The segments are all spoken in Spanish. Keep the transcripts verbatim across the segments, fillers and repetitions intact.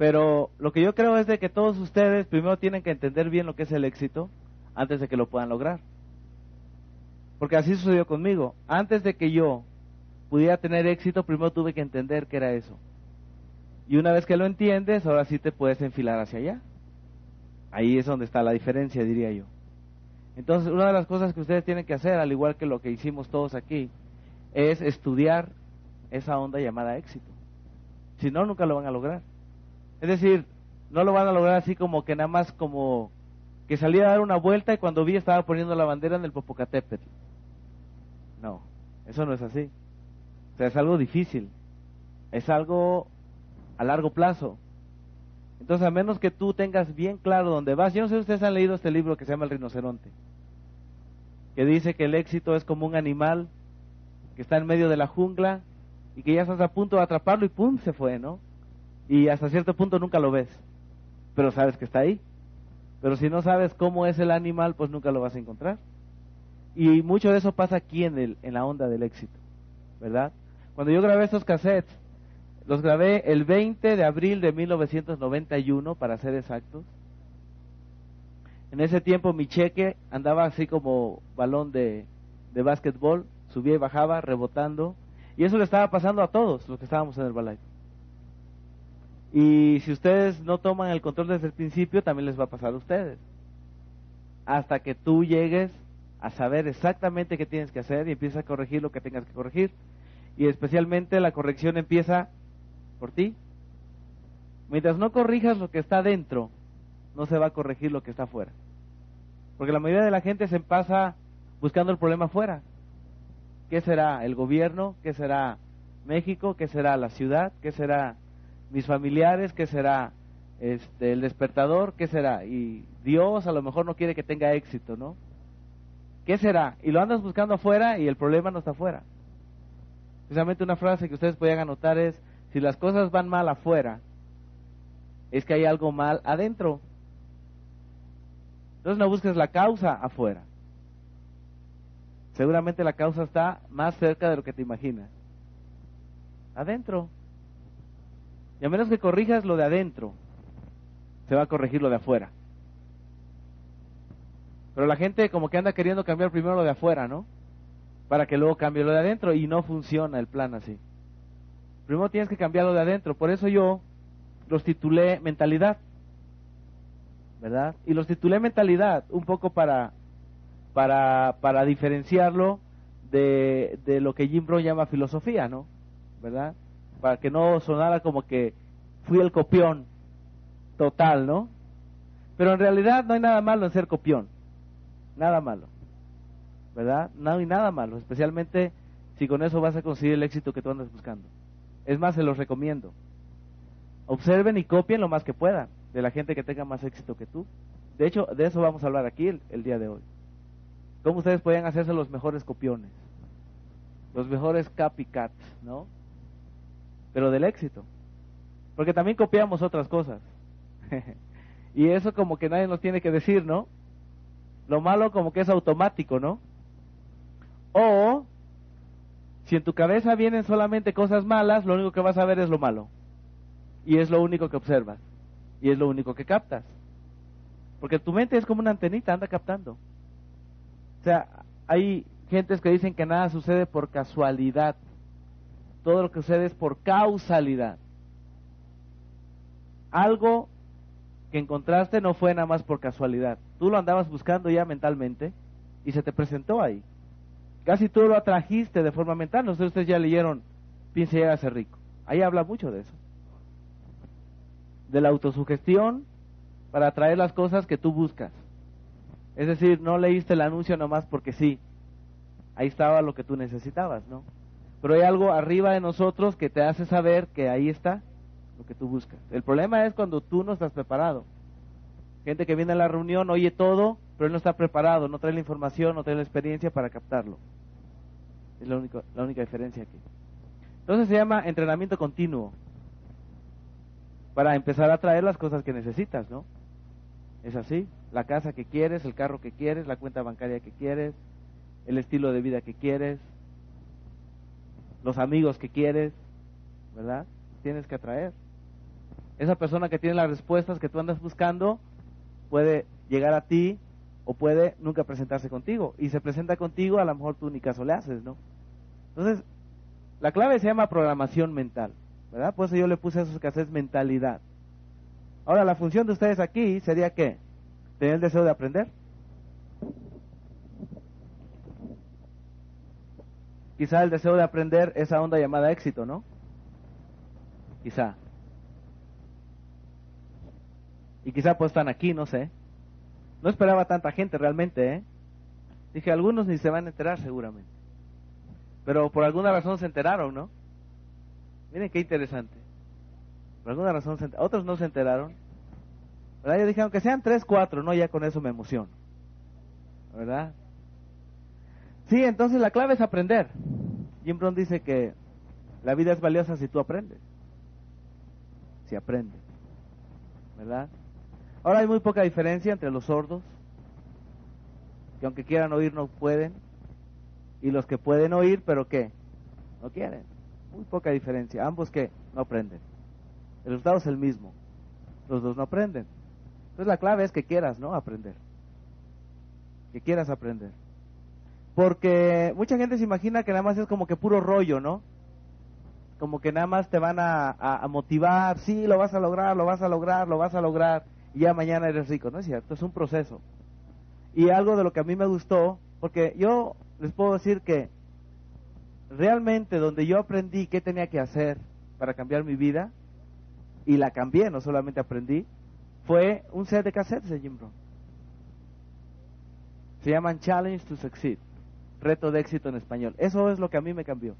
Pero lo que yo creo es de que todos ustedes primero tienen que entender bien lo que es el éxito antes de que lo puedan lograr. Porque así sucedió conmigo. Antes de que yo pudiera tener éxito, primero tuve que entender qué era eso. Y una vez que lo entiendes, ahora sí te puedes enfilar hacia allá. Ahí es donde está la diferencia, diría yo. Entonces, una de las cosas que ustedes tienen que hacer, al igual que lo que hicimos todos aquí, es estudiar esa onda llamada éxito. Si no, nunca lo van a lograr. Es decir, no lo van a lograr así como que nada más como que salí a dar una vuelta y cuando vi estaba poniendo la bandera en el Popocatépetl. No, eso no es así. O sea, es algo difícil. Es algo a largo plazo. Entonces, a menos que tú tengas bien claro dónde vas. Yo no sé si ustedes han leído este libro que se llama El Rinoceronte, que dice que el éxito es como un animal que está en medio de la jungla y que ya estás a punto de atraparlo y ¡pum! Se fue, ¿no? Y hasta cierto punto nunca lo ves, pero sabes que está ahí. Pero si no sabes cómo es el animal, pues nunca lo vas a encontrar. Y mucho de eso pasa aquí en, el, en la onda del éxito, ¿verdad? Cuando yo grabé estos cassettes, los grabé el veinte de abril de mil novecientos noventa y uno, para ser exactos. En ese tiempo mi cheque andaba así como balón de, de básquetbol, subía y bajaba, rebotando. Y eso le estaba pasando a todos los que estábamos en el balay. Y si ustedes no toman el control desde el principio, también les va a pasar a ustedes. Hasta que tú llegues a saber exactamente qué tienes que hacer y empiezas a corregir lo que tengas que corregir. Y especialmente la corrección empieza por ti. Mientras no corrijas lo que está dentro, no se va a corregir lo que está afuera. Porque la mayoría de la gente se pasa buscando el problema afuera. ¿Qué será el gobierno? ¿Qué será México? ¿Qué será la ciudad? ¿Qué será mis familiares? ¿Qué será este, el despertador? ¿Qué será? Y Dios a lo mejor no quiere que tenga éxito, ¿no? ¿Qué será? Y lo andas buscando afuera y el problema no está afuera. Precisamente una frase que ustedes podían anotar es: si las cosas van mal afuera, es que hay algo mal adentro. Entonces no busques la causa afuera. Seguramente la causa está más cerca de lo que te imaginas. Adentro. Y a menos que corrijas lo de adentro, se va a corregir lo de afuera. Pero la gente como que anda queriendo cambiar primero lo de afuera, ¿no? Para que luego cambie lo de adentro, y no funciona el plan así. Primero tienes que cambiar lo de adentro. Por eso yo los titulé mentalidad, ¿verdad? Y los titulé mentalidad un poco para para para diferenciarlo de, de lo que Jim Rohn llama filosofía, ¿no? ¿Verdad? Para que no sonara como que fui el copión total, ¿no? Pero en realidad no hay nada malo en ser copión. Nada malo, ¿verdad? No hay nada malo, especialmente si con eso vas a conseguir el éxito que tú andas buscando. Es más, se los recomiendo. Observen y copien lo más que puedan de la gente que tenga más éxito que tú. De hecho, de eso vamos a hablar aquí el, el día de hoy. Cómo ustedes pueden hacerse los mejores copiones, los mejores copycats, ¿no? Pero del éxito. Porque también copiamos otras cosas. Y eso como que nadie nos tiene que decir, ¿no? Lo malo como que es automático, ¿no? O si en tu cabeza vienen solamente cosas malas, lo único que vas a ver es lo malo. Y es lo único que observas. Y es lo único que captas. Porque tu mente es como una antenita, anda captando. O sea, hay gentes que dicen que nada sucede por casualidad. Todo lo que sucede es por causalidad. Algo que encontraste no fue nada más por casualidad. Tú lo andabas buscando ya mentalmente y se te presentó ahí. Casi tú lo atrajiste de forma mental. No sé si ustedes ya leyeron Piense y hágase rico. Ahí habla mucho de eso. De la autosugestión para atraer las cosas que tú buscas. Es decir, no leíste el anuncio nomás porque sí. Ahí estaba lo que tú necesitabas, ¿no? Pero hay algo arriba de nosotros que te hace saber que ahí está lo que tú buscas. El problema es cuando tú no estás preparado. Gente que viene a la reunión, oye todo, pero él no está preparado, no trae la información, no trae la experiencia para captarlo. Es la única, la única diferencia aquí. Entonces se llama entrenamiento continuo. Para empezar a traer las cosas que necesitas, ¿no? Es así. La casa que quieres, el carro que quieres, la cuenta bancaria que quieres, el estilo de vida que quieres, los amigos que quieres, ¿verdad? Tienes que atraer. Esa persona que tiene las respuestas que tú andas buscando puede llegar a ti o puede nunca presentarse contigo. Y se presenta contigo, a lo mejor tú ni caso le haces, ¿no? Entonces, la clave se llama programación mental, ¿verdad? Por eso yo le puse a esos cassettes mentalidad. Ahora, la función de ustedes aquí sería ¿qué? ¿Tener el deseo de aprender? Quizá el deseo de aprender, esa onda llamada éxito, ¿no? Quizá. Y quizá pues están aquí, no sé. No esperaba tanta gente realmente, ¿eh? Dije, algunos ni se van a enterar seguramente. Pero por alguna razón se enteraron, ¿no? Miren qué interesante. Por alguna razón se enteraron. Otros no se enteraron. ¿Verdad? Yo dije, aunque sean tres, cuatro, ¿no? Ya con eso me emociono. ¿Verdad? Sí, entonces la clave es aprender. Jim Rohn dice que la vida es valiosa si tú aprendes. Si aprendes. ¿Verdad? Ahora hay muy poca diferencia entre los sordos, que aunque quieran oír no pueden, y los que pueden oír, pero ¿qué? No quieren. Muy poca diferencia. Ambos ¿qué? No aprenden. El resultado es el mismo. Los dos no aprenden. Entonces la clave es que quieras, ¿no? Aprender. Que quieras aprender. Porque mucha gente se imagina que nada más es como que puro rollo, ¿no? Como que nada más te van a, a, a motivar, sí, lo vas a lograr, lo vas a lograr, lo vas a lograr, y ya mañana eres rico. No es cierto, es un proceso. Y algo de lo que a mí me gustó, porque yo les puedo decir que realmente donde yo aprendí qué tenía que hacer para cambiar mi vida, y la cambié, no solamente aprendí, fue un set de cassettes de Jim Rohn. Se llaman Challenge to Succeed, reto de éxito en español. Eso es lo que a mí me cambió.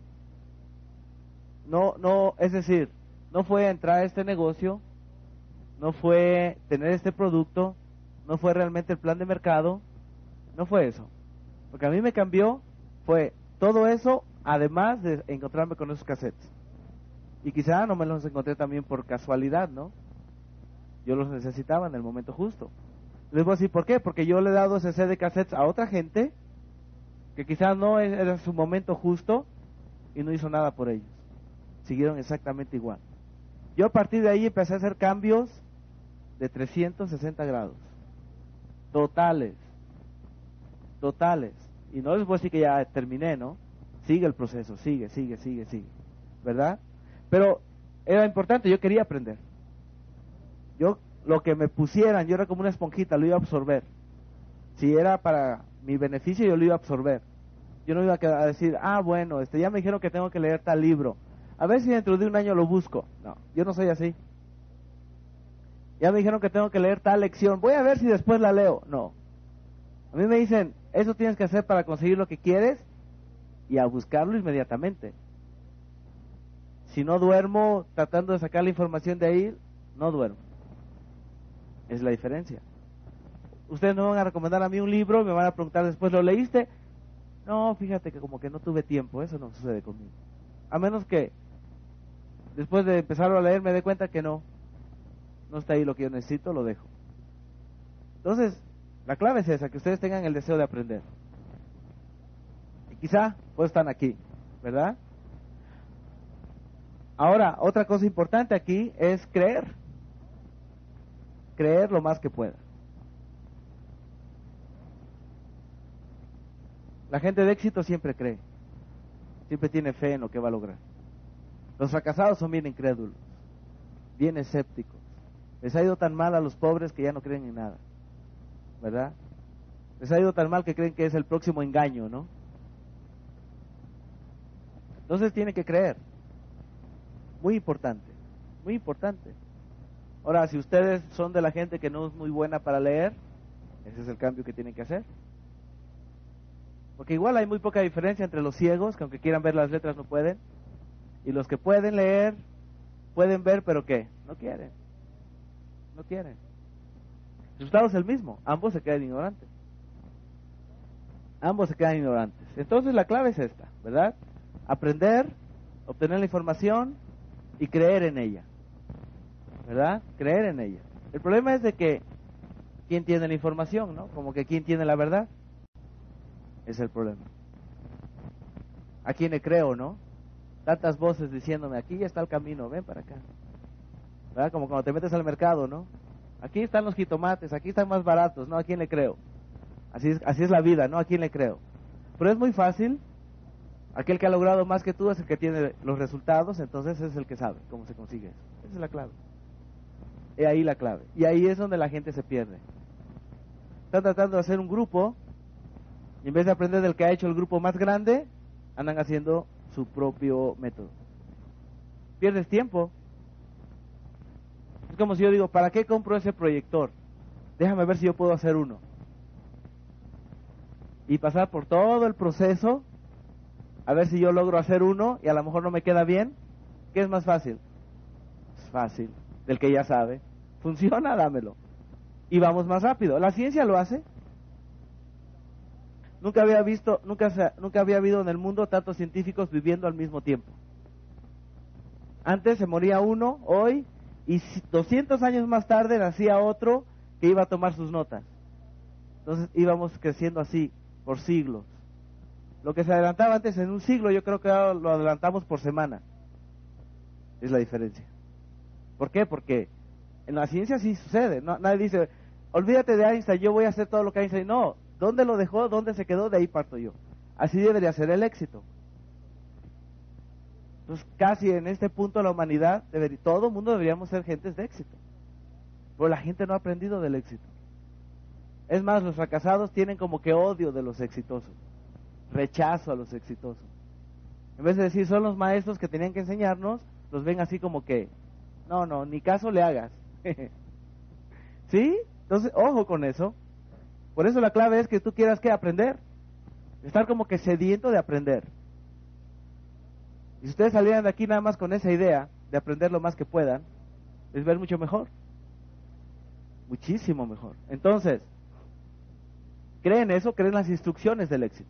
No, no, es decir, no fue entrar a este negocio, no fue tener este producto, no fue realmente el plan de mercado, no fue eso. Lo que a mí me cambió fue todo eso, además de encontrarme con esos cassettes. Y quizá no me los encontré también por casualidad, ¿no? Yo los necesitaba en el momento justo. Les voy a decir por qué, porque yo le he dado ese set de cassettes a otra gente que quizás no era su momento justo y no hizo nada por ellos. Siguieron exactamente igual. Yo a partir de ahí empecé a hacer cambios de trescientos sesenta grados. Totales. Totales. Y no les voy a decir que ya terminé, ¿no? Sigue el proceso, sigue, sigue, sigue, sigue. ¿Verdad? Pero era importante, yo quería aprender. Yo, lo que me pusieran, yo era como una esponjita, lo iba a absorber. Si era para mi beneficio, yo lo iba a absorber. Yo no iba a decir, ah, bueno, este ya me dijeron que tengo que leer tal libro. A ver si dentro de un año lo busco. No, yo no soy así. Ya me dijeron que tengo que leer tal lección. Voy a ver si después la leo. No. A mí me dicen, eso tienes que hacer para conseguir lo que quieres y a buscarlo inmediatamente. Si no duermo tratando de sacar la información de ahí, no duermo. Es la diferencia. Ustedes no van a recomendar a mí un libro y me van a preguntar después, ¿lo leíste? No, fíjate que como que no tuve tiempo, eso no sucede conmigo. A menos que después de empezarlo a leer me dé cuenta que no, no está ahí lo que yo necesito, lo dejo. Entonces, la clave es esa, que ustedes tengan el deseo de aprender. Y quizá pues están aquí, ¿verdad? Ahora, otra cosa importante aquí es creer. Creer lo más que pueda. La gente de éxito siempre cree. Siempre tiene fe en lo que va a lograr. Los fracasados son bien incrédulos, bien escépticos. Les ha ido tan mal a los pobres que ya no creen en nada, ¿verdad? Les ha ido tan mal que creen que es el próximo engaño, ¿no? Entonces tienen que creer. Muy importante, muy importante. Ahora, si ustedes son de la gente que no es muy buena para leer, ese es el cambio que tienen que hacer. Porque igual hay muy poca diferencia entre los ciegos, que aunque quieran ver las letras no pueden, y los que pueden leer, pueden ver, pero ¿qué? No quieren. No quieren. El resultado es el mismo, ambos se quedan ignorantes. Ambos se quedan ignorantes. Entonces la clave es esta, ¿verdad? Aprender, obtener la información y creer en ella. ¿Verdad? Creer en ella. El problema es de que ¿quién tiene la información, no? Como que ¿quién tiene la verdad? Es el problema. ¿A quién le creo, no? Tantas voces diciéndome, aquí ya está el camino, ven para acá. ¿verdad? Como cuando te metes al mercado, ¿no? Aquí están los jitomates, aquí están más baratos, ¿no? ¿A quién le creo? Así es, así es la vida, ¿no? ¿A quién le creo? Pero es muy fácil. Aquel que ha logrado más que tú es el que tiene los resultados, entonces es el que sabe cómo se consigue eso. Esa es la clave. Y ahí la clave. Y ahí es donde la gente se pierde. Están tratando de hacer un grupo y en vez de aprender del que ha hecho el grupo más grande, andan haciendo su propio método. Pierdes tiempo. Es como si yo digo, ¿para qué compro ese proyector? Déjame ver si yo puedo hacer uno. Y pasar por todo el proceso, a ver si yo logro hacer uno y a lo mejor no me queda bien. ¿Qué es más fácil? Es fácil, del que ya sabe. Funciona, dámelo. Y vamos más rápido. La ciencia lo hace. Nunca había visto, nunca, se, nunca había habido en el mundo tantos científicos viviendo al mismo tiempo. Antes se moría uno, hoy, y doscientos años más tarde nacía otro que iba a tomar sus notas. Entonces íbamos creciendo así, por siglos. Lo que se adelantaba antes en un siglo, yo creo que ahora lo adelantamos por semana. Es la diferencia. ¿Por qué? Porque en la ciencia sí sucede. No, nadie dice, olvídate de Einstein, yo voy a hacer todo lo que Einstein. No, ¿dónde lo dejó? ¿Dónde se quedó? De ahí parto yo. Así debería ser el éxito. Entonces, casi en este punto la humanidad, debería, todo el mundo deberíamos ser gentes de éxito. Pero la gente no ha aprendido del éxito. Es más, los fracasados tienen como que odio de los exitosos. Rechazo a los exitosos. En vez de decir, son los maestros que tenían que enseñarnos, los ven así como que, no, no, ni caso le hagas. ¿Sí? Entonces, ojo con eso. Por eso la clave es que tú quieras que aprender. Estar como que sediento de aprender. Y si ustedes salieran de aquí nada más con esa idea de aprender lo más que puedan, les ver mucho mejor. Muchísimo mejor. Entonces, ¿creen eso? ¿Creen las instrucciones del éxito?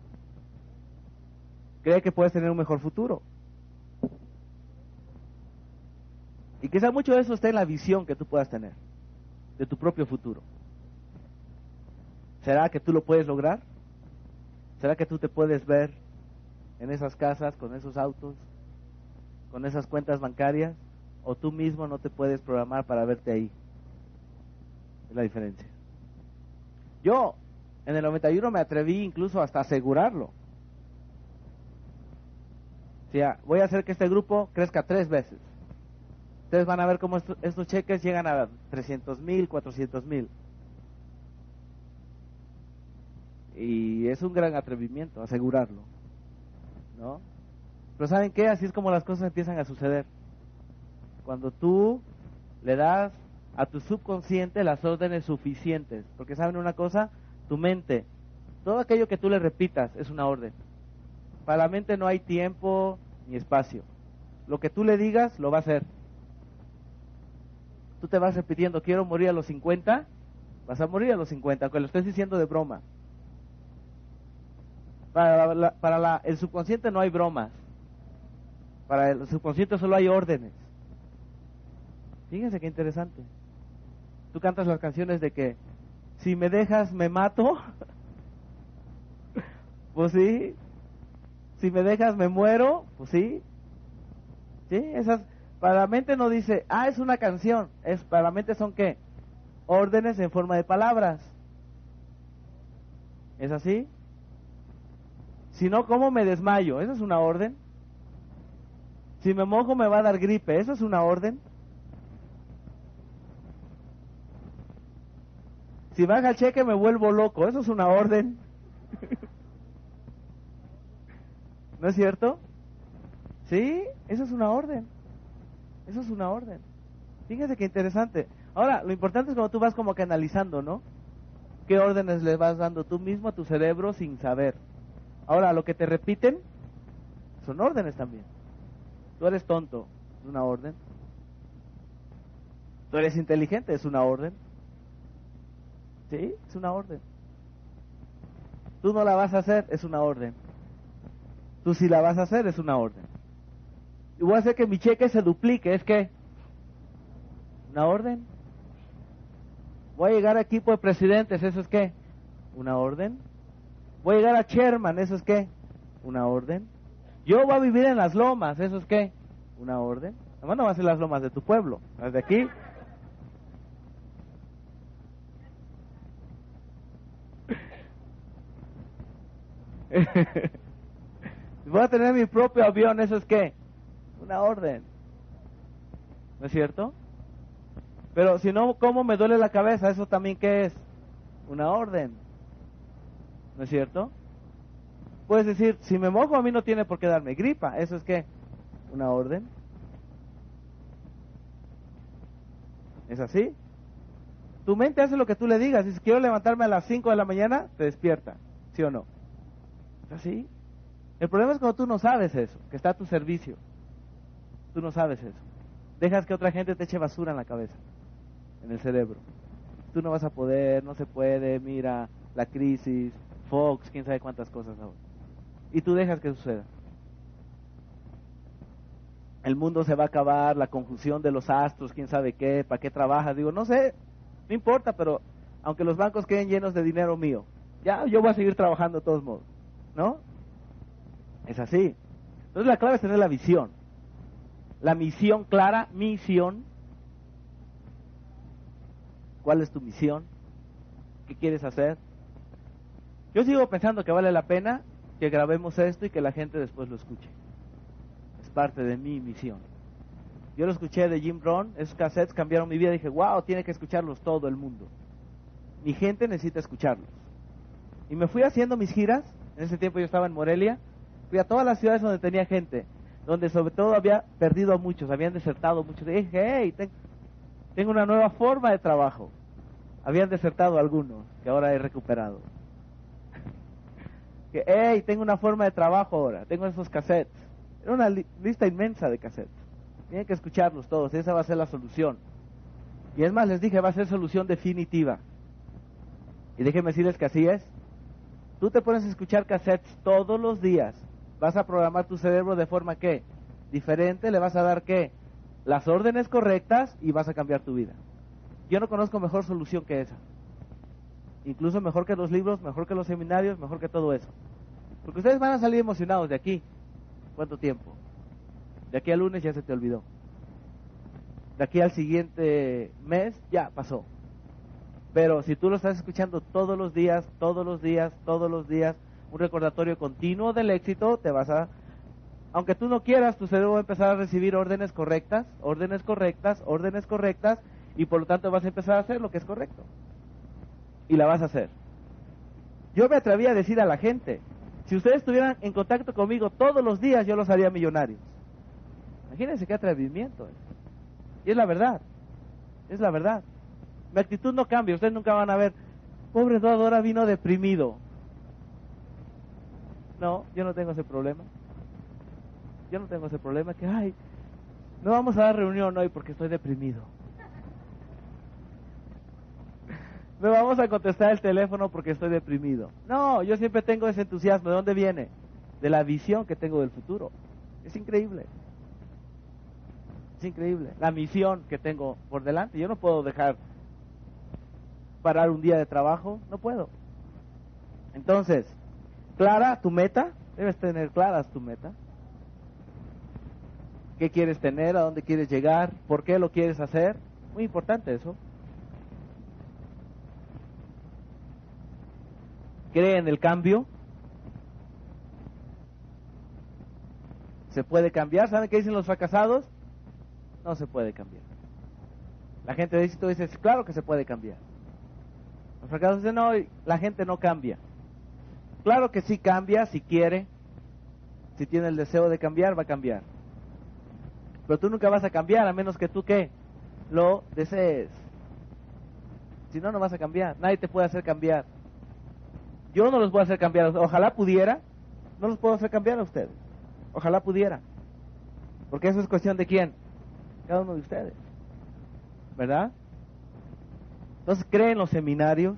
¿Cree que puedes tener un mejor futuro? Y quizá mucho de eso está en la visión que tú puedas tener de tu propio futuro. ¿Será que tú lo puedes lograr? ¿Será que tú te puedes ver en esas casas, con esos autos, con esas cuentas bancarias? ¿O tú mismo no te puedes programar para verte ahí? Es la diferencia. Yo, en el noventa y uno me atreví incluso hasta asegurarlo. O sea, voy a hacer que este grupo crezca tres veces. Ustedes van a ver cómo estos, estos cheques llegan a trescientos mil, cuatrocientos mil. Y es un gran atrevimiento asegurarlo, ¿no? Pero ¿saben qué? Así es como las cosas empiezan a suceder. Cuando tú le das a tu subconsciente las órdenes suficientes. Porque ¿saben una cosa? Tu mente, todo aquello que tú le repitas es una orden. Para la mente no hay tiempo ni espacio. Lo que tú le digas, lo va a hacer. Tú te vas repitiendo, quiero morir a los cincuenta, vas a morir a los cincuenta, aunque lo estés diciendo de broma. Para, la, la, para la, el subconsciente no hay bromas. Para el subconsciente solo hay órdenes. Fíjense qué interesante. Tú cantas las canciones de que si me dejas me mato. Pues sí. Si me dejas me muero. Pues sí. Sí, esas. Para la mente no dice, ah, es una canción. Es, para la mente son ¿qué? Órdenes en forma de palabras. ¿Es así? Si no, ¿cómo me desmayo? ¿Eso es una orden? Si me mojo me va a dar gripe. ¿Eso es una orden? Si baja el cheque me vuelvo loco. ¿Eso es una orden? ¿No es cierto? Sí, eso es una orden. Eso es una orden. Fíjense qué interesante. Ahora, lo importante es cuando tú vas como que analizando, ¿no? ¿Qué órdenes le vas dando tú mismo a tu cerebro sin saber? Ahora, lo que te repiten son órdenes también. Tú eres tonto, es una orden. Tú eres inteligente, es una orden. Sí, es una orden. Tú no la vas a hacer, es una orden. Tú sí la vas a hacer, es una orden. Y voy a hacer que mi cheque se duplique, ¿es qué? Una orden. Voy a llegar a equipo de presidentes, ¿eso es qué? Una orden. Voy a llegar a chairman, ¿eso es qué? Una orden. Yo voy a vivir en las lomas, ¿eso es qué? Una orden. Además no vas a ser las lomas de tu pueblo, las de aquí. Voy a tener mi propio avión, ¿eso es qué? Una orden. ¿No es cierto? Pero si no, ¿cómo me duele la cabeza? ¿Eso también qué es? Una orden. ¿No es cierto? Puedes decir, si me mojo a mí no tiene por qué darme gripa. ¿Eso es qué? Una orden. ¿Es así? Tu mente hace lo que tú le digas. Si quiero levantarme a las cinco de la mañana, te despierta. ¿Sí o no? ¿Es así? El problema es cuando tú no sabes eso, que está a tu servicio. Tú no sabes eso. Dejas que otra gente te eche basura en la cabeza, en el cerebro. Tú no vas a poder, no se puede, mira, la crisis, Fox, quién sabe cuántas cosas ahora. Y tú dejas que suceda. El mundo se va a acabar, la conjunción de los astros, quién sabe qué, para qué trabajas. Digo, no sé, no importa, pero aunque los bancos queden llenos de dinero mío, ya yo voy a seguir trabajando de todos modos, ¿no? Es así. Entonces la clave es tener la visión. La misión clara, misión. ¿Cuál es tu misión? ¿Qué quieres hacer? Yo sigo pensando que vale la pena que grabemos esto y que la gente después lo escuche. Es parte de mi misión. Yo lo escuché de Jim Rohn, esos cassettes cambiaron mi vida. Dije, wow, tiene que escucharlos todo el mundo. Mi gente necesita escucharlos. Y me fui haciendo mis giras. En ese tiempo yo estaba en Morelia. Fui a todas las ciudades donde tenía gente, donde sobre todo había perdido a muchos, habían desertado muchos. Y dije, hey, ten, tengo una nueva forma de trabajo. Habían desertado algunos, que ahora he recuperado. Que, hey, tengo una forma de trabajo ahora, tengo esos cassettes. Era una li lista inmensa de cassettes. Tienen que escucharlos todos, esa va a ser la solución. Y es más, les dije, va a ser solución definitiva. Y déjenme decirles que así es. Tú te pones a escuchar cassettes todos los días. Vas a programar tu cerebro de forma que diferente, le vas a dar que las órdenes correctas y vas a cambiar tu vida. Yo no conozco mejor solución que esa. Incluso mejor que los libros, mejor que los seminarios, mejor que todo eso. Porque ustedes van a salir emocionados de aquí. ¿Cuánto tiempo? De aquí al lunes ya se te olvidó. De aquí al siguiente mes ya pasó. Pero si tú lo estás escuchando todos los días, todos los días, todos los días, un recordatorio continuo del éxito, te vas a... Aunque tú no quieras, tu cerebro va a empezar a recibir órdenes correctas, órdenes correctas, órdenes correctas, y por lo tanto vas a empezar a hacer lo que es correcto. Y la vas a hacer. Yo me atreví a decir a la gente, si ustedes estuvieran en contacto conmigo todos los días, yo los haría millonarios. Imagínense qué atrevimiento es. Y es la verdad, es la verdad. Mi actitud no cambia, ustedes nunca van a ver, pobre Eduardo ahora vino deprimido. No, yo no tengo ese problema. Yo no tengo ese problema que, ay, no vamos a dar reunión hoy porque estoy deprimido. No vamos a contestar el teléfono porque estoy deprimido. No, yo siempre tengo ese entusiasmo. ¿De dónde viene? De la visión que tengo del futuro. Es increíble. Es increíble. La misión que tengo por delante. Yo no puedo dejar parar un día de trabajo. No puedo. Entonces, clara tu meta. Debes tener claras tu meta. ¿Qué quieres tener? ¿A dónde quieres llegar? ¿Por qué lo quieres hacer? Muy importante eso. ¿Cree en el cambio? ¿Se puede cambiar? ¿Saben qué dicen los fracasados? No se puede cambiar. La gente de éxito dice, claro que se puede cambiar. Los fracasados dicen, no, la gente no cambia. Claro que sí cambia, si quiere. Si tiene el deseo de cambiar, va a cambiar. Pero tú nunca vas a cambiar, a menos que tú, ¿qué? Lo desees. Si no, no vas a cambiar. Nadie te puede hacer cambiar. Yo no los voy a hacer cambiar. Ojalá pudiera. No los puedo hacer cambiar a ustedes. Ojalá pudiera. Porque eso es cuestión de quién. Cada uno de ustedes. ¿Verdad? Entonces, creen en los seminarios.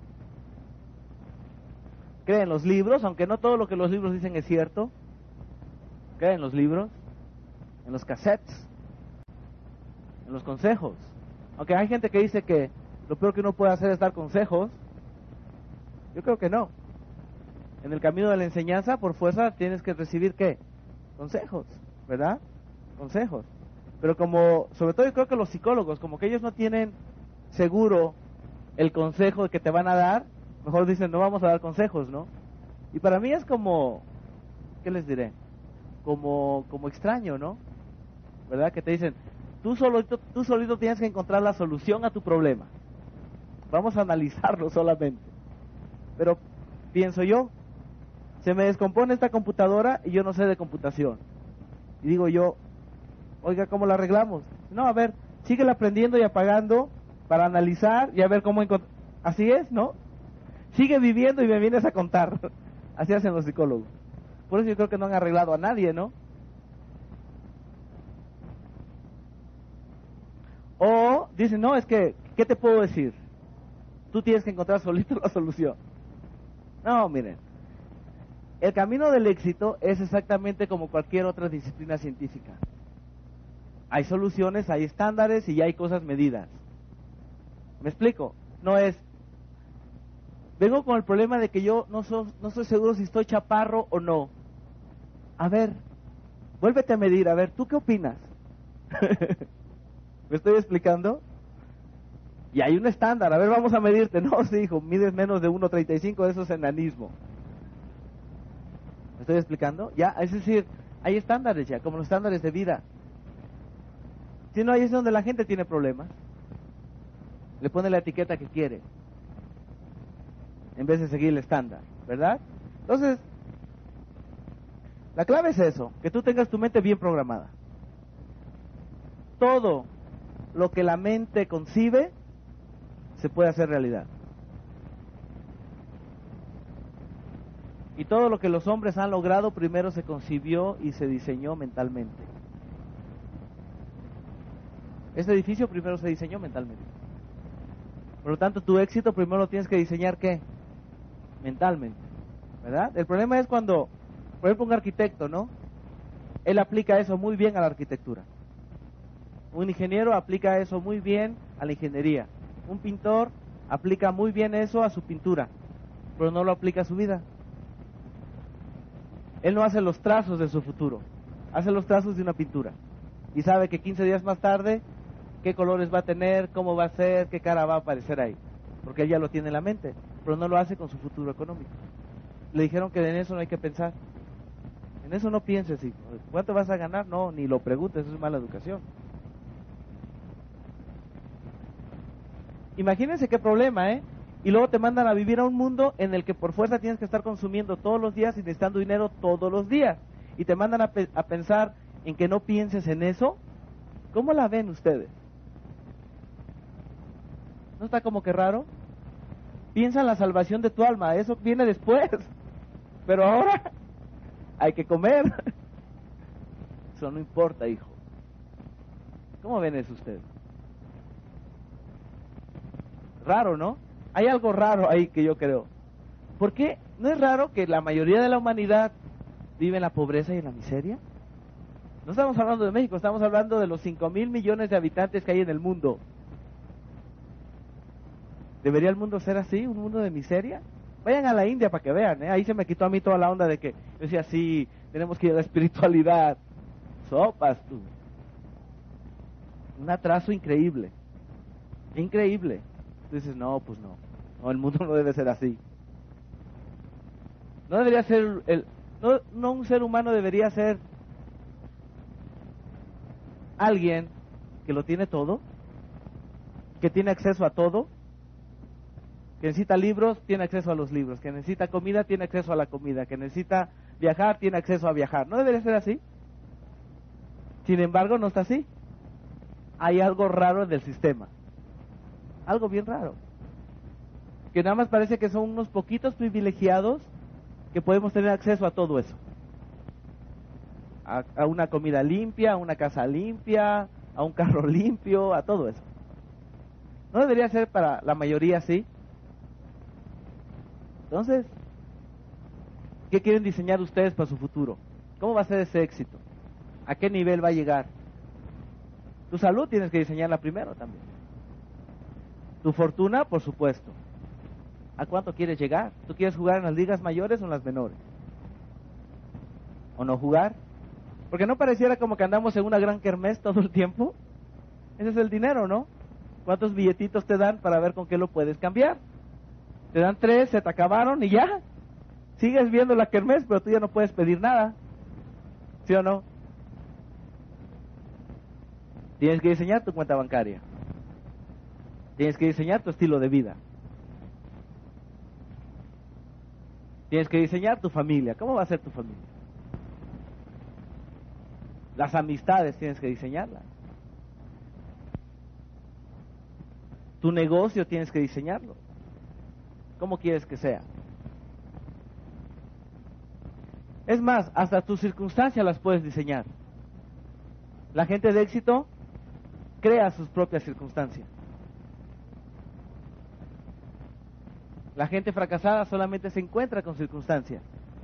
Creen en los libros, aunque no todo lo que los libros dicen es cierto. Creen en los libros. En los cassettes. En los consejos. Aunque hay gente que dice que lo peor que uno puede hacer es dar consejos. Yo creo que no. En el camino de la enseñanza, por fuerza, tienes que recibir, ¿qué? Consejos, ¿verdad? Consejos. Pero como, sobre todo yo creo que los psicólogos, como que ellos no tienen seguro el consejo que te van a dar, mejor dicen, no vamos a dar consejos, ¿no? Y para mí es como, ¿qué les diré? Como, como extraño, ¿no? ¿Verdad? Que te dicen, tú solito, tú solito tienes que encontrar la solución a tu problema. Vamos a analizarlo solamente. Pero pienso yo, se me descompone esta computadora y yo no sé de computación. Y digo yo, oiga, ¿cómo la arreglamos? No, a ver, síguela aprendiendo y apagando para analizar y a ver cómo encontrar. Así es, ¿no? Sigue viviendo y me vienes a contar. Así hacen los psicólogos. Por eso yo creo que no han arreglado a nadie, ¿no? O dicen, no, es que, ¿qué te puedo decir? Tú tienes que encontrar solito la solución. No, miren, el camino del éxito es exactamente como cualquier otra disciplina científica. Hay soluciones, hay estándares y ya hay cosas medidas. ¿Me explico? No es, vengo con el problema de que yo no, so, no estoy seguro si estoy chaparro o no. A ver, vuélvete a medir, a ver, ¿tú qué opinas? ¿Me estoy explicando? Y hay un estándar, a ver, vamos a medirte. No, sí, hijo, mides menos de uno treinta y cinco, eso es enanismo. ¿Me estoy explicando? Ya, es decir, hay estándares ya, como los estándares de vida. Si no, ahí es donde la gente tiene problemas. Le pone la etiqueta que quiere, en vez de seguir el estándar, ¿verdad? Entonces, la clave es eso, que tú tengas tu mente bien programada. Todo lo que la mente concibe se puede hacer realidad. Y todo lo que los hombres han logrado primero se concibió y se diseñó mentalmente. Este edificio primero se diseñó mentalmente. Por lo tanto, tu éxito primero lo tienes que diseñar, ¿qué? Mentalmente, ¿verdad? El problema es cuando, por ejemplo, un arquitecto, ¿no? Él aplica eso muy bien a la arquitectura. Un ingeniero aplica eso muy bien a la ingeniería. Un pintor aplica muy bien eso a su pintura, pero no lo aplica a su vida. Él no hace los trazos de su futuro, hace los trazos de una pintura. Y sabe que quince días más tarde, qué colores va a tener, cómo va a ser, qué cara va a aparecer ahí. Porque él ya lo tiene en la mente, pero no lo hace con su futuro económico. Le dijeron que en eso no hay que pensar. En eso no pienses, hijo. ¿Cuánto vas a ganar? No, ni lo preguntes, eso es mala educación. Imagínense qué problema, ¿eh? Y luego te mandan a vivir a un mundo en el que por fuerza tienes que estar consumiendo todos los días y necesitando dinero todos los días. Y te mandan a, pe a pensar en que no pienses en eso. ¿Cómo la ven ustedes? ¿No está como que raro? Piensa en la salvación de tu alma, eso viene después. Pero ahora hay que comer. Eso no importa, hijo. ¿Cómo ven eso ustedes? Raro, ¿no? Hay algo raro ahí que yo creo. ¿Por qué? ¿No es raro que la mayoría de la humanidad vive en la pobreza y en la miseria? No estamos hablando de México, estamos hablando de los cinco mil millones de habitantes que hay en el mundo. ¿Debería el mundo ser así? ¿Un mundo de miseria? Vayan a la India para que vean, ¿eh? Ahí se me quitó a mí toda la onda de que yo decía, sí, tenemos que ir a la espiritualidad. Sopas, tú. Un atraso increíble. Increíble. Tú dices, no, pues no. No, el mundo no debe ser así. No debería ser, el, no, no un ser humano debería ser alguien que lo tiene todo, que tiene acceso a todo, que necesita libros, tiene acceso a los libros, que necesita comida, tiene acceso a la comida, que necesita viajar, tiene acceso a viajar. ¿No debería ser así? Sin embargo, no está así. Hay algo raro en el sistema. Algo bien raro. Que nada más parece que son unos poquitos privilegiados que podemos tener acceso a todo eso. A, a una comida limpia, a una casa limpia, a un carro limpio, a todo eso. ¿No debería ser para la mayoría así? Entonces, ¿qué quieren diseñar ustedes para su futuro? ¿Cómo va a ser ese éxito? ¿A qué nivel va a llegar? Tu salud tienes que diseñarla primero también. Tu fortuna, por supuesto. ¿A cuánto quieres llegar? ¿Tú quieres jugar en las ligas mayores o en las menores? ¿O no jugar? Porque no pareciera como que andamos en una gran kermés todo el tiempo. Ese es el dinero, ¿no? ¿Cuántos billetitos te dan para ver con qué lo puedes cambiar? Te dan tres, se te acabaron y ya. Sigues viendo la kermés, pero tú ya no puedes pedir nada. ¿Sí o no? Tienes que diseñar tu cuenta bancaria. Tienes que diseñar tu estilo de vida. Tienes que diseñar tu familia. ¿Cómo va a ser tu familia? Las amistades tienes que diseñarlas. Tu negocio tienes que diseñarlo. ¿Cómo quieres que sea? Es más, hasta tus circunstancias las puedes diseñar. La gente de éxito crea sus propias circunstancias. La gente fracasada solamente se encuentra con circunstancias.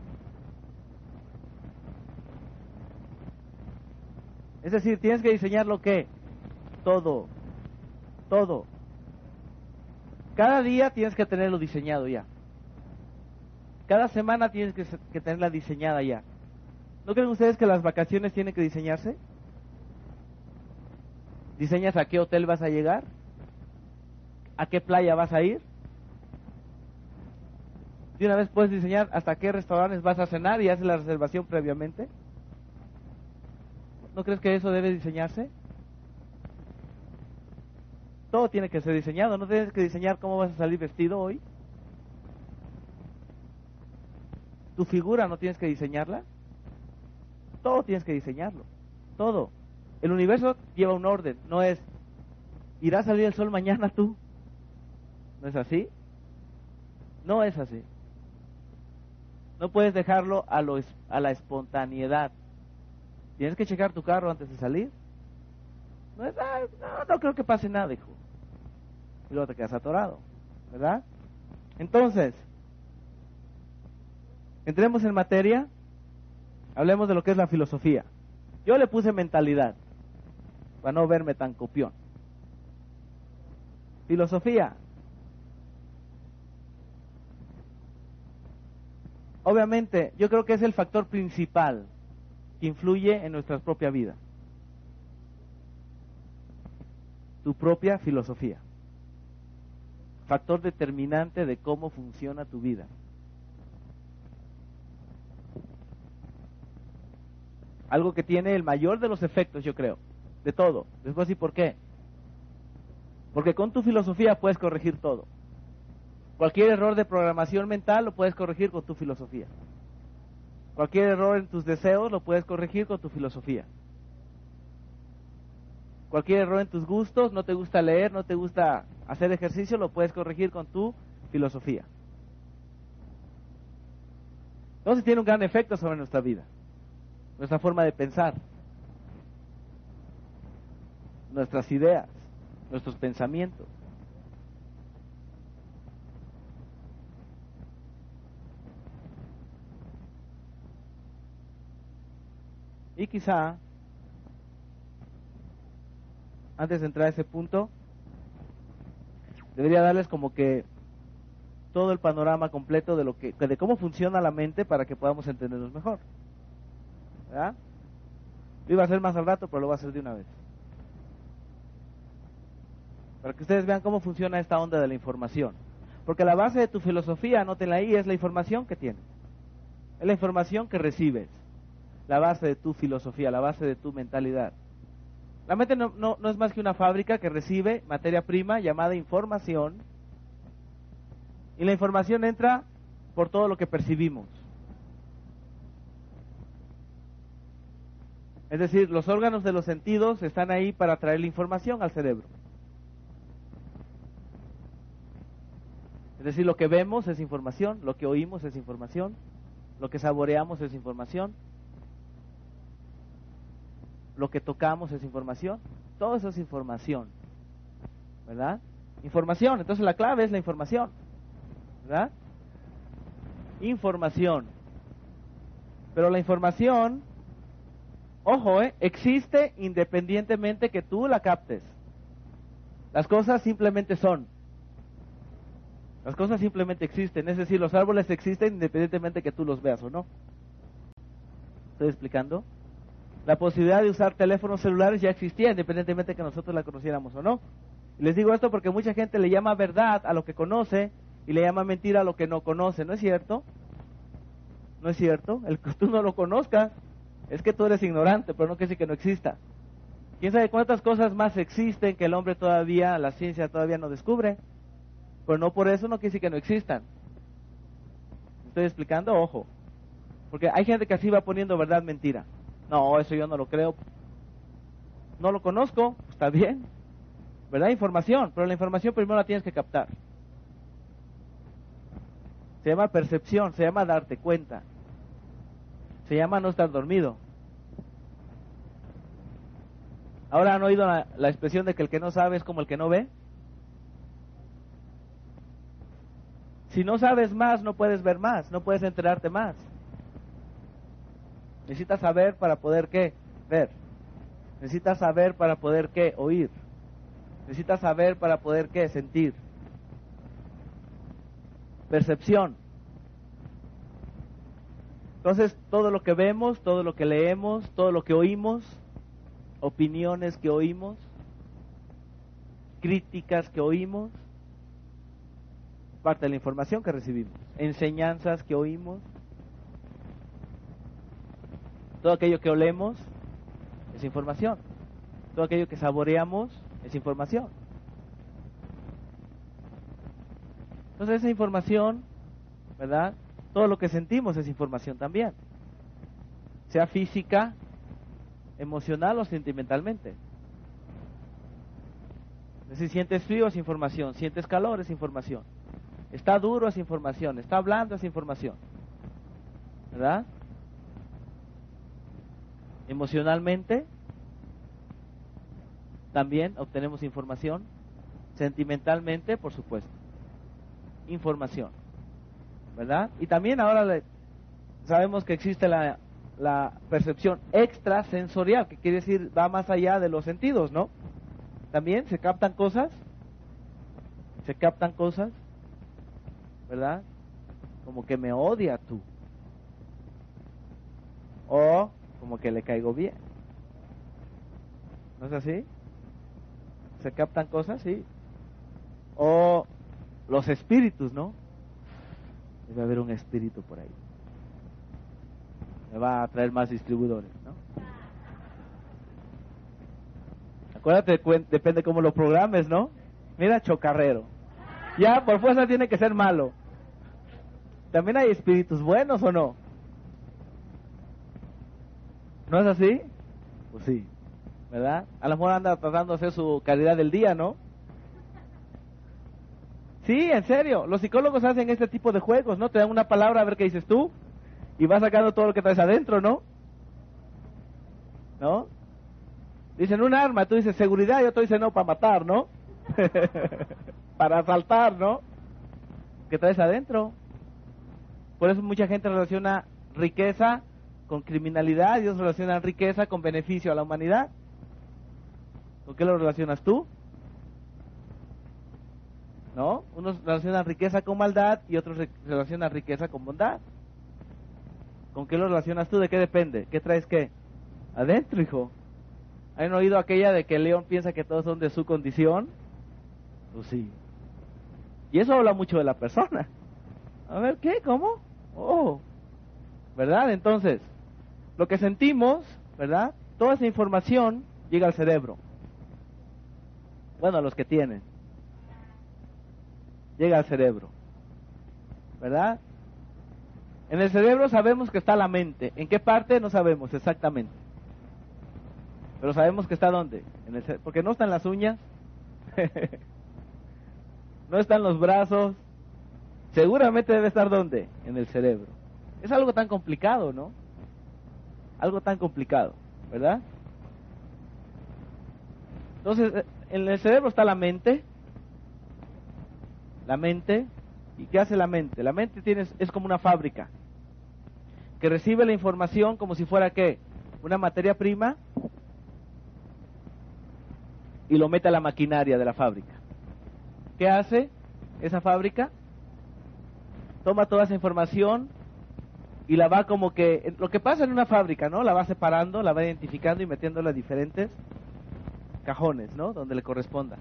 Es decir, tienes que diseñar lo que, todo, todo. Cada día tienes que tenerlo diseñado ya. Cada semana tienes que, que tenerla diseñada ya. ¿No creen ustedes que las vacaciones tienen que diseñarse? ¿Diseñas a qué hotel vas a llegar? ¿A qué playa vas a ir? De una vez puedes diseñar hasta qué restaurantes vas a cenar y haces la reservación previamente. ¿No crees que eso debe diseñarse? Todo tiene que ser diseñado. ¿No tienes que diseñar cómo vas a salir vestido hoy? ¿Tu figura no tienes que diseñarla? Todo tienes que diseñarlo. Todo. El universo lleva un orden. No es, ¿irá a salir el sol mañana tú? ¿No es así? No es así. No puedes dejarlo a, lo, a la espontaneidad. Tienes que checar tu carro antes de salir. No, es, ah, no, no creo que pase nada, hijo. Y luego te quedas atorado, ¿verdad? Entonces, entremos en materia. Hablemos de lo que es la filosofía. Yo le puse mentalidad, para no verme tan copión. Filosofía. Obviamente, yo creo que es el factor principal que influye en nuestra propia vida. Tu propia filosofía. Factor determinante de cómo funciona tu vida. Algo que tiene el mayor de los efectos, yo creo, de todo. Después, ¿y por qué? Porque con tu filosofía puedes corregir todo. Cualquier error de programación mental lo puedes corregir con tu filosofía. Cualquier error en tus deseos lo puedes corregir con tu filosofía. Cualquier error en tus gustos, no te gusta leer, no te gusta hacer ejercicio, lo puedes corregir con tu filosofía. Entonces tiene un gran efecto sobre nuestra vida, nuestra forma de pensar, nuestras ideas, nuestros pensamientos. Y quizá, antes de entrar a ese punto, debería darles como que todo el panorama completo de lo que, de cómo funciona la mente para que podamos entendernos mejor. ¿Verdad? Lo iba a hacer más al rato, pero lo voy a hacer de una vez. Para que ustedes vean cómo funciona esta onda de la información. Porque la base de tu filosofía, anótenla ahí, es la información que tienes. Es la información que recibes. La base de tu filosofía, la base de tu mentalidad. La mente no, no, no es más que una fábrica que recibe materia prima llamada información. Y la información entra por todo lo que percibimos. Es decir, los órganos de los sentidos están ahí para traer la información al cerebro. Es decir, lo que vemos es información, lo que oímos es información, lo que saboreamos es información, lo que tocamos es información, todo eso es información, ¿verdad? Información, entonces la clave es la información, ¿verdad? Información. Pero la información, ojo, ¿eh? existe independientemente que tú la captes. Las cosas simplemente son. Las cosas simplemente existen, es decir, los árboles existen independientemente que tú los veas o no. ¿Estoy explicando? La posibilidad de usar teléfonos celulares ya existía, independientemente de que nosotros la conociéramos o no. Y les digo esto porque mucha gente le llama verdad a lo que conoce y le llama mentira a lo que no conoce, ¿no es cierto? ¿No es cierto? El que tú no lo conozcas es que tú eres ignorante, pero no quiere decir que no exista. ¿Quién sabe cuántas cosas más existen que el hombre todavía, la ciencia todavía no descubre? Pero no por eso no quiere decir que no existan. ¿Me estoy explicando? Ojo. Porque hay gente que así va poniendo verdad, mentira. No, eso yo no lo creo. No lo conozco, está bien. ¿Verdad? Información, pero la información primero la tienes que captar. Se llama percepción, se llama darte cuenta. Se llama no estar dormido. ¿Ahora han oído la, la expresión de que el que no sabe es como el que no ve? Si no sabes más, no puedes ver más, no puedes enterarte más. Necesitas saber para poder ¿qué? Ver. Necesitas saber para poder ¿qué? Oír. Necesitas saber para poder ¿qué? Sentir. Percepción. Entonces, todo lo que vemos, todo lo que leemos, todo lo que oímos, opiniones que oímos, críticas que oímos, parte de la información que recibimos, enseñanzas que oímos, todo aquello que olemos es información, todo aquello que saboreamos es información. Entonces esa información, ¿verdad? Todo lo que sentimos es información también, sea física, emocional o sentimentalmente. Si sientes frío es información, sientes calor es información, está duro es información, está blando es información, ¿verdad? Emocionalmente también obtenemos información, sentimentalmente por supuesto, información, ¿verdad? Y también ahora le, sabemos que existe la, la percepción extrasensorial, que quiere decir va más allá de los sentidos, ¿no? También se captan cosas, se captan cosas, ¿verdad? Como que me odia tú, o como que le caigo bien, ¿no es así? Se captan cosas, sí. O los espíritus, ¿no? Debe haber un espíritu por ahí, me va a traer más distribuidores, ¿no? Acuérdate, depende cómo lo programes, ¿no? Mira, chocarrero. Ya, por fuerza tiene que ser malo. ¿También hay espíritus buenos o no? ¿No es así? Pues sí, ¿verdad? A lo mejor anda tratando de hacer su calidad del día, ¿no? Sí, en serio, los psicólogos hacen este tipo de juegos, ¿no? Te dan una palabra a ver qué dices tú y vas sacando todo lo que traes adentro, ¿no? ¿No? Dicen un arma, tú dices seguridad y otro dice no, para matar, ¿no? Para asaltar, ¿no? ¿Qué traes adentro? Por eso mucha gente relaciona riqueza con criminalidad y otros relacionan riqueza con beneficio a la humanidad. ¿Con qué lo relacionas tú? ¿No? Unos relacionan riqueza con maldad y otros re relacionan riqueza con bondad. ¿Con qué lo relacionas tú? ¿De qué depende? ¿Qué traes qué? Adentro, hijo. ¿Han oído aquella de que el león piensa que todos son de su condición? Pues sí. Y eso habla mucho de la persona. A ver, ¿qué? ¿Cómo? Oh, ¿verdad? Entonces, lo que sentimos, ¿verdad? Toda esa información llega al cerebro. Bueno, a los que tienen. Llega al cerebro, ¿verdad? En el cerebro sabemos que está la mente. ¿En qué parte? No sabemos exactamente. Pero sabemos que está ¿dónde? En el cerebro. Porque no están las uñas, no están los brazos. Seguramente debe estar ¿dónde? En el cerebro. Es algo tan complicado, ¿no? Algo tan complicado, ¿verdad? Entonces, en el cerebro está la mente. La mente. ¿Y qué hace la mente? La mente tiene, es como una fábrica que recibe la información como si fuera ¿qué? Una materia prima y lo mete a la maquinaria de la fábrica. ¿Qué hace esa fábrica? Toma toda esa información y la va como que, lo que pasa en una fábrica, ¿no? La va separando, la va identificando y metiéndola en diferentes cajones, ¿no? Donde le corresponda.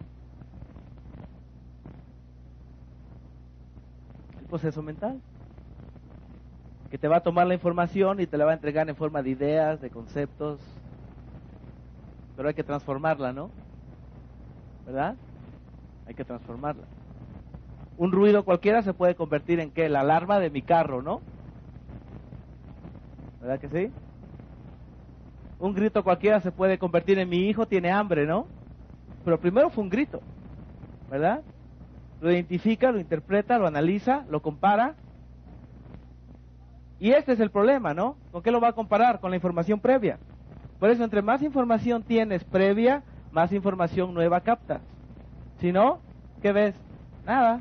El proceso mental, que te va a tomar la información y te la va a entregar en forma de ideas, de conceptos, pero hay que transformarla, ¿no? ¿Verdad? Hay que transformarla. Un ruido cualquiera se puede convertir en ¿qué? La alarma de mi carro, ¿no? ¿Verdad que sí? Un grito cualquiera se puede convertir en mi hijo tiene hambre, ¿no? Pero primero fue un grito, ¿verdad? Lo identifica, lo interpreta, lo analiza, lo compara. Y este es el problema, ¿no? ¿Con qué lo va a comparar? Con la información previa. Por eso, entre más información tienes previa, más información nueva captas. Si no, ¿qué ves? Nada.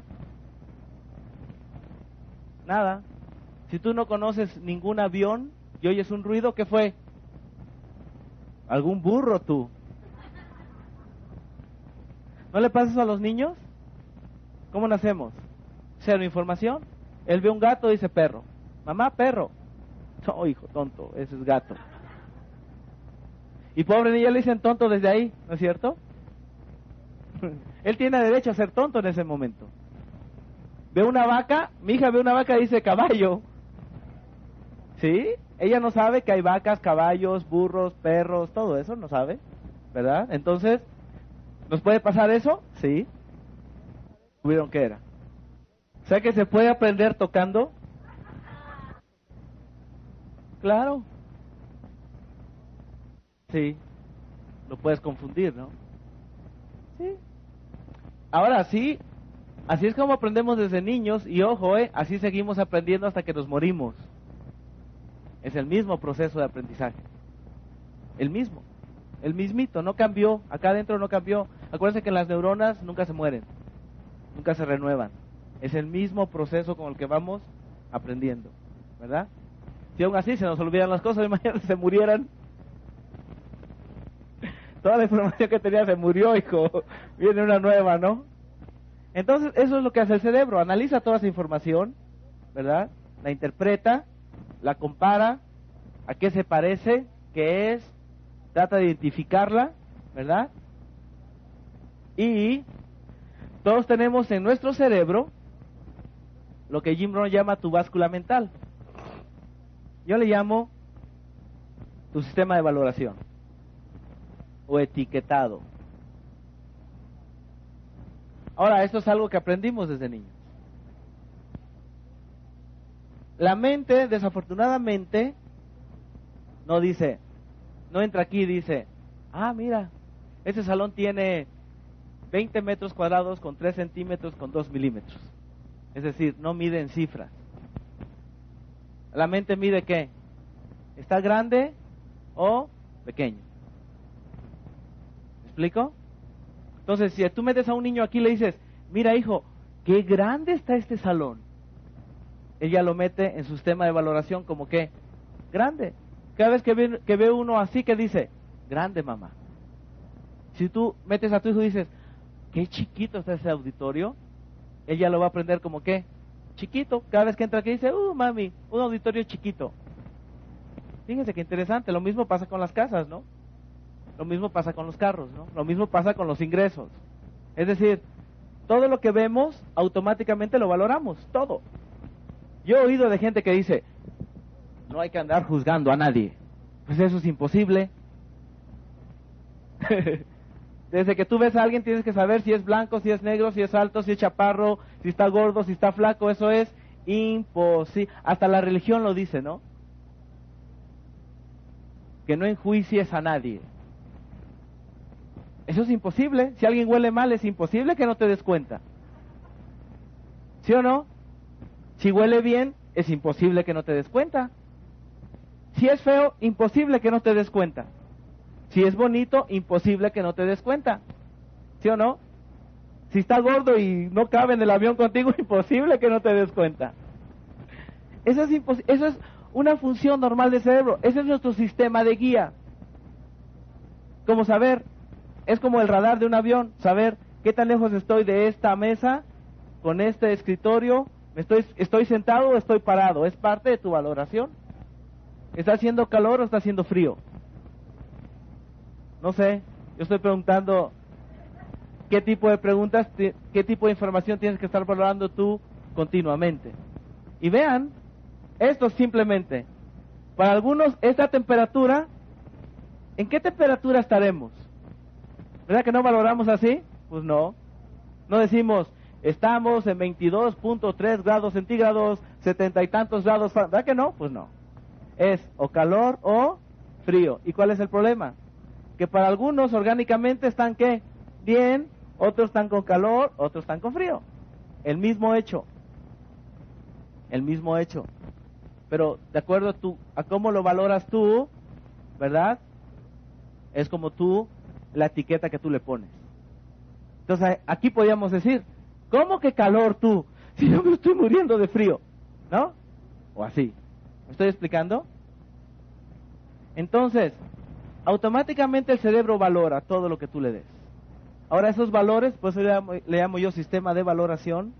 Nada. Si tú no conoces ningún avión y oyes un ruido, ¿qué fue? Algún burro tú. ¿No le pasa eso a los niños? ¿Cómo nacemos? Cero información. Él ve un gato y dice perro. Mamá, perro. No, hijo, tonto, ese es gato. Y pobre niño le dicen tonto desde ahí, ¿no es cierto? Él tiene derecho a ser tonto en ese momento. Ve una vaca, mi hija ve una vaca y dice caballo. ¿Sí? Ella no sabe que hay vacas, caballos, burros, perros, todo eso, no sabe, ¿verdad? Entonces, ¿nos puede pasar eso? Sí. ¿Vieron qué era? O sea que se puede aprender tocando. Claro. Sí. Lo puedes confundir, ¿no? Sí. Ahora sí, así es como aprendemos desde niños y ojo, eh, así seguimos aprendiendo hasta que nos morimos. Es el mismo proceso de aprendizaje. El mismo. El mismito, no cambió. Acá adentro no cambió. Acuérdense que las neuronas nunca se mueren. Nunca se renuevan. Es el mismo proceso con el que vamos aprendiendo. ¿Verdad? Si aún así se nos olvidan las cosas, imagínate se murieran. Toda la información que tenía se murió, hijo. Viene una nueva, ¿no? Entonces, eso es lo que hace el cerebro. Analiza toda esa información, ¿verdad? La interpreta, la compara, a qué se parece, qué es, trata de identificarla, ¿verdad? Y todos tenemos en nuestro cerebro lo que Jim Rohn llama tu báscula mental. Yo le llamo tu sistema de valoración o etiquetado. Ahora, esto es algo que aprendimos desde niños. La mente, desafortunadamente, no dice, no entra aquí y dice, ah, mira, este salón tiene veinte metros cuadrados con tres centímetros con dos milímetros. Es decir, no mide en cifras. La mente mide ¿qué? ¿Está grande o pequeño? ¿Me explico? Entonces, si tú metes a un niño aquí y le dices, mira hijo, qué grande está este salón. Ella lo mete en su sistema de valoración como que, grande. Cada vez que ve, que ve uno así, que dice, grande mamá. Si tú metes a tu hijo y dices, qué chiquito está ese auditorio, ella lo va a aprender como que, chiquito. Cada vez que entra aquí dice, uh mami, un auditorio chiquito. Fíjense qué interesante, lo mismo pasa con las casas, ¿no? Lo mismo pasa con los carros, ¿no? Lo mismo pasa con los ingresos. Es decir, todo lo que vemos, automáticamente lo valoramos, todo. Yo he oído de gente que dice, no hay que andar juzgando a nadie. Pues eso es imposible. Desde que tú ves a alguien tienes que saber si es blanco, si es negro, si es alto, si es chaparro, si está gordo, si está flaco. Eso es imposible. Hasta la religión lo dice, ¿no? Que no enjuicies a nadie. Eso es imposible. Si alguien huele mal, es imposible que no te des cuenta. ¿Sí o no? Si huele bien, es imposible que no te des cuenta. Si es feo, imposible que no te des cuenta. Si es bonito, imposible que no te des cuenta. ¿Sí o no? Si está gordo y no cabe en el avión contigo, imposible que no te des cuenta. Eso es, impos- eso es una función normal del cerebro. Ese es nuestro sistema de guía. Como saber, es como el radar de un avión, saber qué tan lejos estoy de esta mesa, con este escritorio, ¿Me estoy, estoy sentado o estoy parado? Es parte de tu valoración. ¿Está haciendo calor o está haciendo frío? No sé, yo estoy preguntando qué tipo de preguntas, qué tipo de información tienes que estar valorando tú continuamente. Y vean, esto simplemente, para algunos esta temperatura, ¿en qué temperatura estaremos? ¿Verdad que no valoramos así? Pues no. No decimos, estamos en veintidós punto tres grados centígrados, setenta y tantos grados, ¿verdad que no? Pues no. Es o calor o frío. ¿Y cuál es el problema? Que para algunos orgánicamente están, ¿qué? Bien, otros están con calor, otros están con frío. El mismo hecho. El mismo hecho. Pero de acuerdo a, tu, a cómo lo valoras tú, ¿verdad? Es como tú, la etiqueta que tú le pones. Entonces aquí podríamos decir, ¿cómo que calor tú? Si yo me estoy muriendo de frío, ¿no? O así. ¿Me estoy explicando? Entonces, automáticamente el cerebro valora todo lo que tú le des. Ahora esos valores, pues le llamo, le llamo yo sistema de valoración.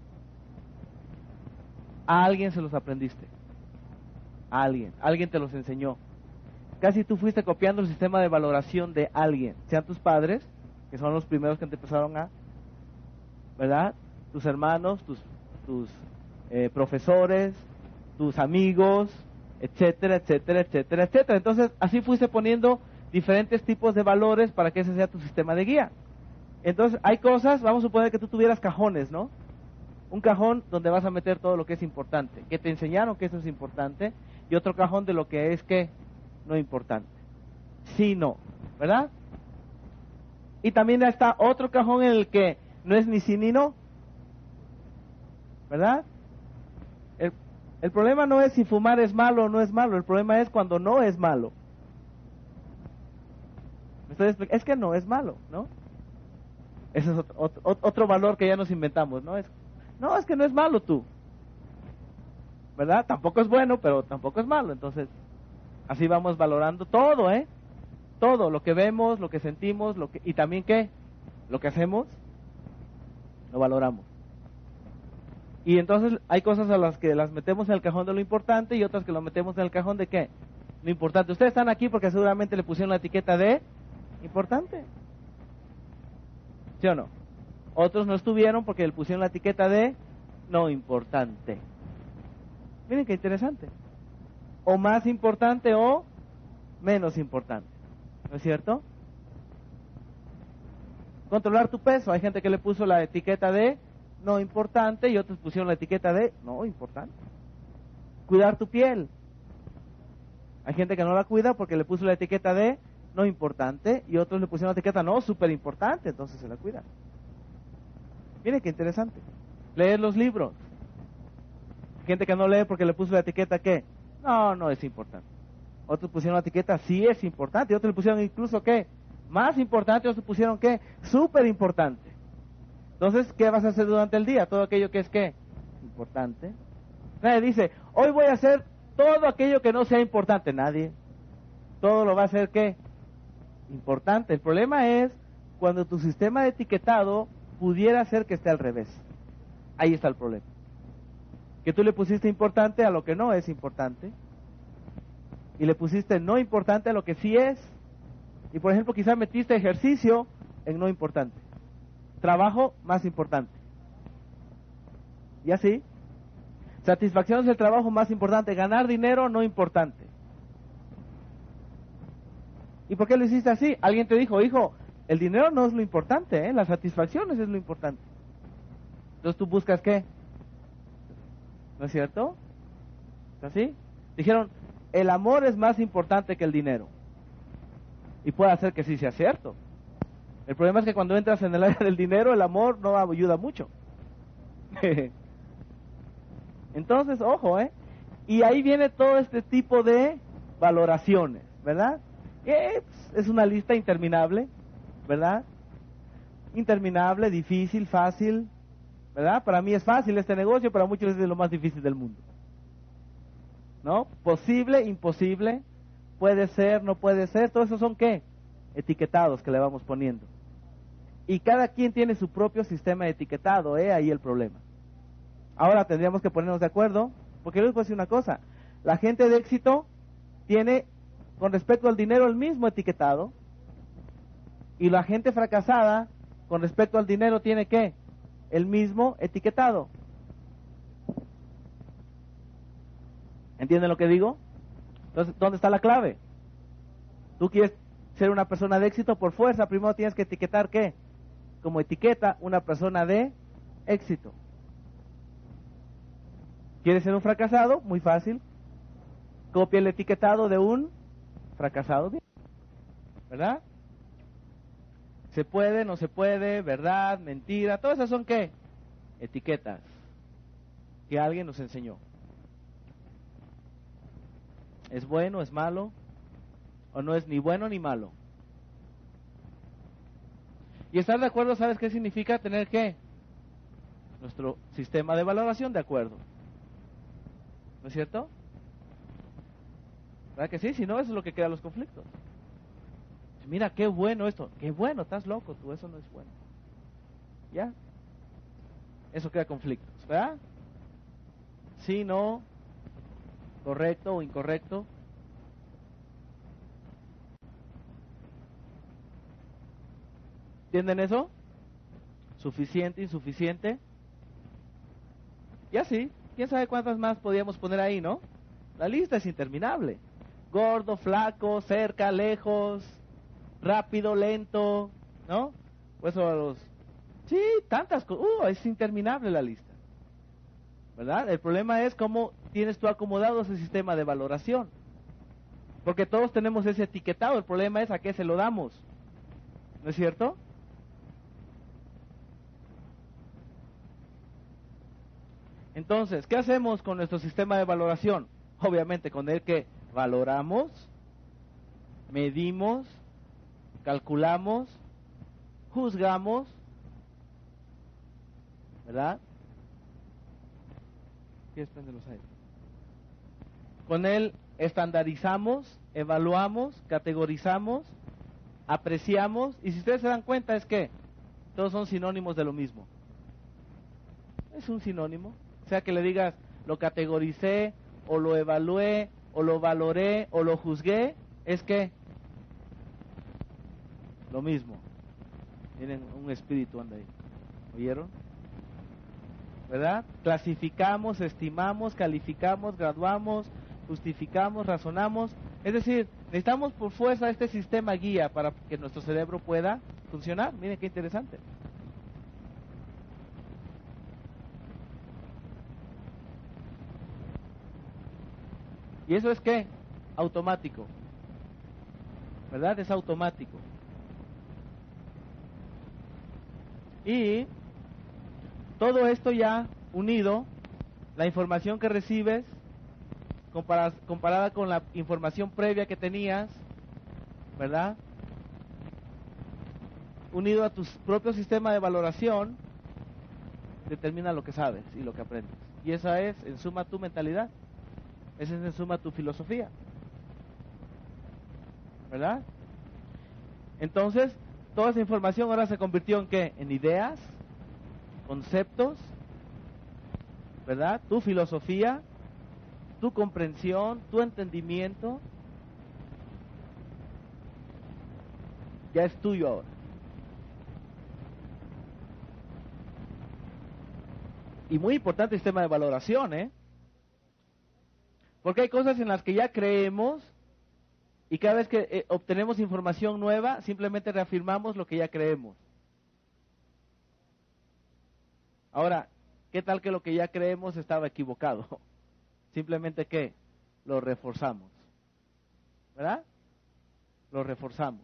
A alguien se los aprendiste. A alguien. Alguien te los enseñó. Casi tú fuiste copiando el sistema de valoración de alguien. Sean tus padres, que son los primeros que te empezaron a, ¿verdad? Tus hermanos, tus, tus eh, profesores, tus amigos, etcétera, etcétera, etcétera, etcétera. Entonces, así fuiste poniendo diferentes tipos de valores para que ese sea tu sistema de guía. Entonces, hay cosas, vamos a suponer que tú tuvieras cajones, ¿no? Un cajón donde vas a meter todo lo que es importante, que te enseñaron que eso es importante, y otro cajón de lo que es que no importante. Sí, no, ¿verdad? Y también está otro cajón en el que no es ni sí ni no, ¿verdad? El, el problema no es si fumar es malo o no es malo, el problema es cuando no es malo. ¿Me estoy explicando? Es que no es malo, ¿no? Ese es otro, otro, otro valor que ya nos inventamos, ¿no? Es, no, es que no es malo tú, ¿verdad? Tampoco es bueno, pero tampoco es malo. Entonces, así vamos valorando todo, ¿eh? Todo, lo que vemos, lo que sentimos, lo que y también, ¿qué? Lo que hacemos, lo valoramos. Y entonces hay cosas a las que las metemos en el cajón de lo importante y otras que lo metemos en el cajón de ¿qué? Lo importante. Ustedes están aquí porque seguramente le pusieron la etiqueta de importante. ¿Sí o no? Otros no estuvieron porque le pusieron la etiqueta de no importante. Miren qué interesante. O más importante o menos importante. ¿No es cierto? Controlar tu peso. Hay gente que le puso la etiqueta de no importante y otros pusieron la etiqueta de no importante. Cuidar tu piel. Hay gente que no la cuida porque le puso la etiqueta de no importante y otros le pusieron la etiqueta no súper importante, entonces se la cuidan. Miren qué interesante. Leer los libros. Hay gente que no lee porque le puso la etiqueta ¿qué? No, no es importante. Otros pusieron la etiqueta sí es importante y otros le pusieron incluso ¿qué? Más importante, otros pusieron ¿qué? Súper importante. Entonces, ¿qué vas a hacer durante el día? Todo aquello que es ¿qué? Importante. Nadie dice, hoy voy a hacer todo aquello que no sea importante. Nadie. Todo lo va a hacer ¿qué? Importante. El problema es cuando tu sistema de etiquetado pudiera ser que esté al revés. Ahí está el problema. Que tú le pusiste importante a lo que no es importante. Y le pusiste no importante a lo que sí es. Y por ejemplo, quizás metiste ejercicio en no importante. Trabajo más importante. Y así. Satisfacción es el trabajo más importante. Ganar dinero no importante. ¿Y por qué lo hiciste así? Alguien te dijo, hijo, el dinero no es lo importante, ¿eh? Las satisfacciones es lo importante. Entonces tú buscas ¿qué? ¿No es cierto? ¿Es así? Dijeron, el amor es más importante que el dinero. Y puede ser que sí sea cierto. El problema es que cuando entras en el área del dinero, el amor no ayuda mucho. Entonces, ojo, ¿eh? Y ahí viene todo este tipo de valoraciones, ¿verdad? Es, es una lista interminable, ¿verdad? Interminable, difícil, fácil, ¿verdad? Para mí es fácil este negocio, para muchos es de lo más difícil del mundo. ¿No? Posible, imposible, puede ser, no puede ser, todo eso son ¿qué? Etiquetados que le vamos poniendo. Y cada quien tiene su propio sistema de etiquetado, ¿eh? Ahí el problema. Ahora tendríamos que ponernos de acuerdo, porque les voy a decir una cosa, la gente de éxito tiene con respecto al dinero el mismo etiquetado, y la gente fracasada con respecto al dinero tiene ¿qué? El mismo etiquetado. ¿Entienden lo que digo? Entonces, ¿dónde está la clave? Tú quieres ser una persona de éxito por fuerza, primero tienes que etiquetar ¿qué? Como etiqueta una persona de éxito. ¿Quieres ser un fracasado? Muy fácil. Copia el etiquetado de un fracasado, ¿verdad? Se puede, no se puede, verdad, mentira, todas esas son ¿qué? Etiquetas que alguien nos enseñó. ¿Es bueno, es malo? ¿O no es ni bueno ni malo? Y estar de acuerdo, ¿sabes qué significa? Tener ¿qué? Nuestro sistema de valoración de acuerdo. ¿No es cierto? ¿Verdad que sí? Si no, eso es lo que crea los conflictos. Mira, qué bueno esto. Qué bueno, estás loco tú, eso no es bueno. ¿Ya? Eso crea conflictos, ¿verdad? Sí, no, correcto o incorrecto. ¿Entienden eso? Suficiente, insuficiente. Y así, quién sabe cuántas más podíamos poner ahí, ¿no? La lista es interminable. Gordo, flaco, cerca, lejos, rápido, lento, ¿no? Pues los... Sí, tantas cosas. Uh, es interminable la lista. ¿Verdad? El problema es cómo tienes tú acomodado ese sistema de valoración. Porque todos tenemos ese etiquetado. El problema es a qué se lo damos. ¿No es cierto? Entonces, ¿qué hacemos con nuestro sistema de valoración? Obviamente con el que valoramos, medimos, calculamos, juzgamos, ¿verdad? ¿Quieres prender los aires? Con él estandarizamos, evaluamos, categorizamos, apreciamos, y si ustedes se dan cuenta es que todos son sinónimos de lo mismo. Es un sinónimo. O sea que le digas, lo categoricé, o lo evalué, o lo valoré, o lo juzgué, es que lo mismo. Miren, un espíritu anda ahí. ¿Oyeron? ¿Verdad? Clasificamos, estimamos, calificamos, graduamos, justificamos, razonamos. Es decir, necesitamos por fuerza este sistema guía para que nuestro cerebro pueda funcionar. Miren qué interesante. ¿Y eso es qué? Automático. ¿Verdad? Es automático. Y todo esto ya unido, la información que recibes, comparada, comparada con la información previa que tenías, ¿verdad? Unido a tu propio sistema de valoración, determina lo que sabes y lo que aprendes. Y esa es, en suma, tu mentalidad. Esa es, en suma, tu filosofía. ¿Verdad? Entonces, toda esa información ahora se convirtió en ¿qué? En ideas, conceptos, ¿verdad? Tu filosofía, tu comprensión, tu entendimiento, ya es tuyo ahora. Y muy importante el sistema de valoración, ¿eh? Porque hay cosas en las que ya creemos y cada vez que eh, obtenemos información nueva, simplemente reafirmamos lo que ya creemos. Ahora, ¿qué tal que lo que ya creemos estaba equivocado? Simplemente ¿qué? Lo reforzamos. ¿Verdad? Lo reforzamos.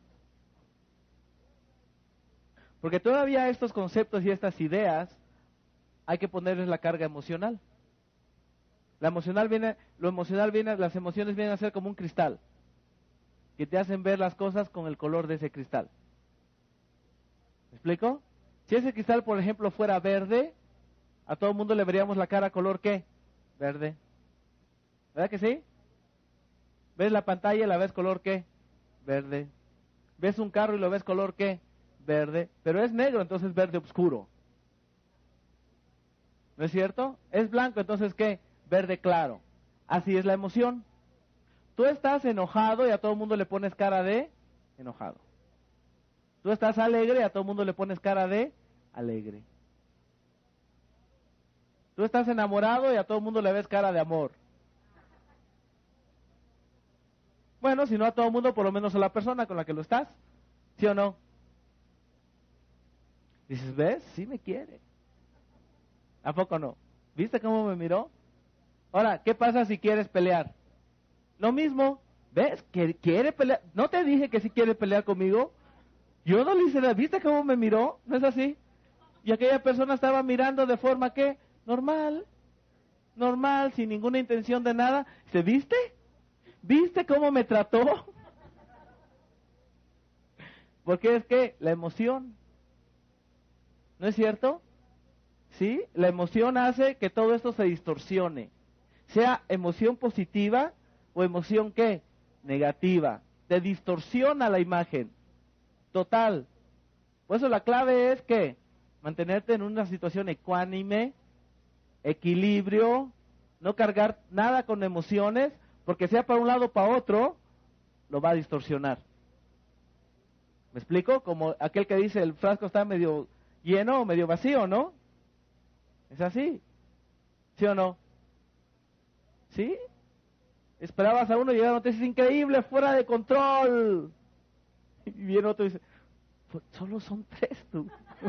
Porque todavía estos conceptos y estas ideas hay que ponerles la carga emocional. La emocional viene, lo emocional viene, las emociones vienen a ser como un cristal, que te hacen ver las cosas con el color de ese cristal. ¿Me explico? Si ese cristal, por ejemplo, fuera verde, a todo el mundo le veríamos la cara color ¿qué? Verde. ¿Verdad que sí? ¿Ves la pantalla y la ves color ¿qué? Verde. ¿Ves un carro y lo ves color ¿qué? Verde. Pero es negro, entonces verde oscuro. ¿No es cierto? Es blanco, entonces ¿qué? Verde claro. Así es la emoción. Tú estás enojado y a todo el mundo le pones cara de enojado. Tú estás alegre y a todo el mundo le pones cara de alegre. Tú estás enamorado y a todo el mundo le ves cara de amor. Bueno, si no a todo el mundo, por lo menos a la persona con la que lo estás. ¿Sí o no? Dices, ¿ves? Sí me quiere. ¿A poco no? ¿Viste cómo me miró? Ahora, ¿qué pasa si quieres pelear? Lo mismo. ¿Ves? ¿Quiere, quiere pelear? ¿No te dije que sí quiere pelear conmigo? Yo no le hice nada. ¿Viste cómo me miró? ¿No es así? Y aquella persona estaba mirando de forma que normal, normal, sin ninguna intención de nada. ¿Se viste? ¿Viste cómo me trató? Porque es que la emoción, ¿no es cierto? ¿Sí? La emoción hace que todo esto se distorsione. Sea emoción positiva o emoción ¿qué? Negativa. Te distorsiona la imagen. Total. Por eso la clave es que mantenerte en una situación ecuánime, equilibrio, no cargar nada con emociones, porque sea para un lado o para otro, lo va a distorsionar. ¿Me explico? Como aquel que dice el frasco está medio lleno o medio vacío, ¿no? Es así. ¿Sí o no? ¿Sí? Esperabas a uno y llegaron otro y dices, increíble, fuera de control. Y viene otro y dice, pues solo son tres tú.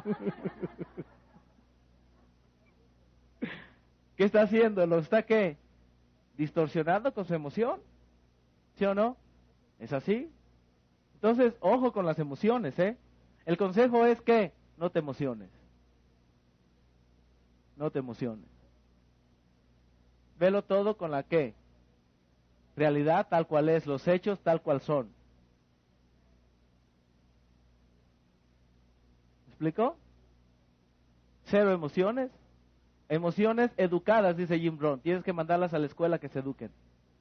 ¿Qué está haciendo? ¿Lo está qué? Distorsionando con su emoción. ¿Sí o no? ¿Es así? Entonces, ojo con las emociones, ¿eh? El consejo es que no te emociones. No te emociones. Velo todo con la que realidad tal cual es, los hechos tal cual son. ¿Me explico? Cero emociones. Emociones educadas, dice Jim Rohn. Tienes que mandarlas a la escuela que se eduquen.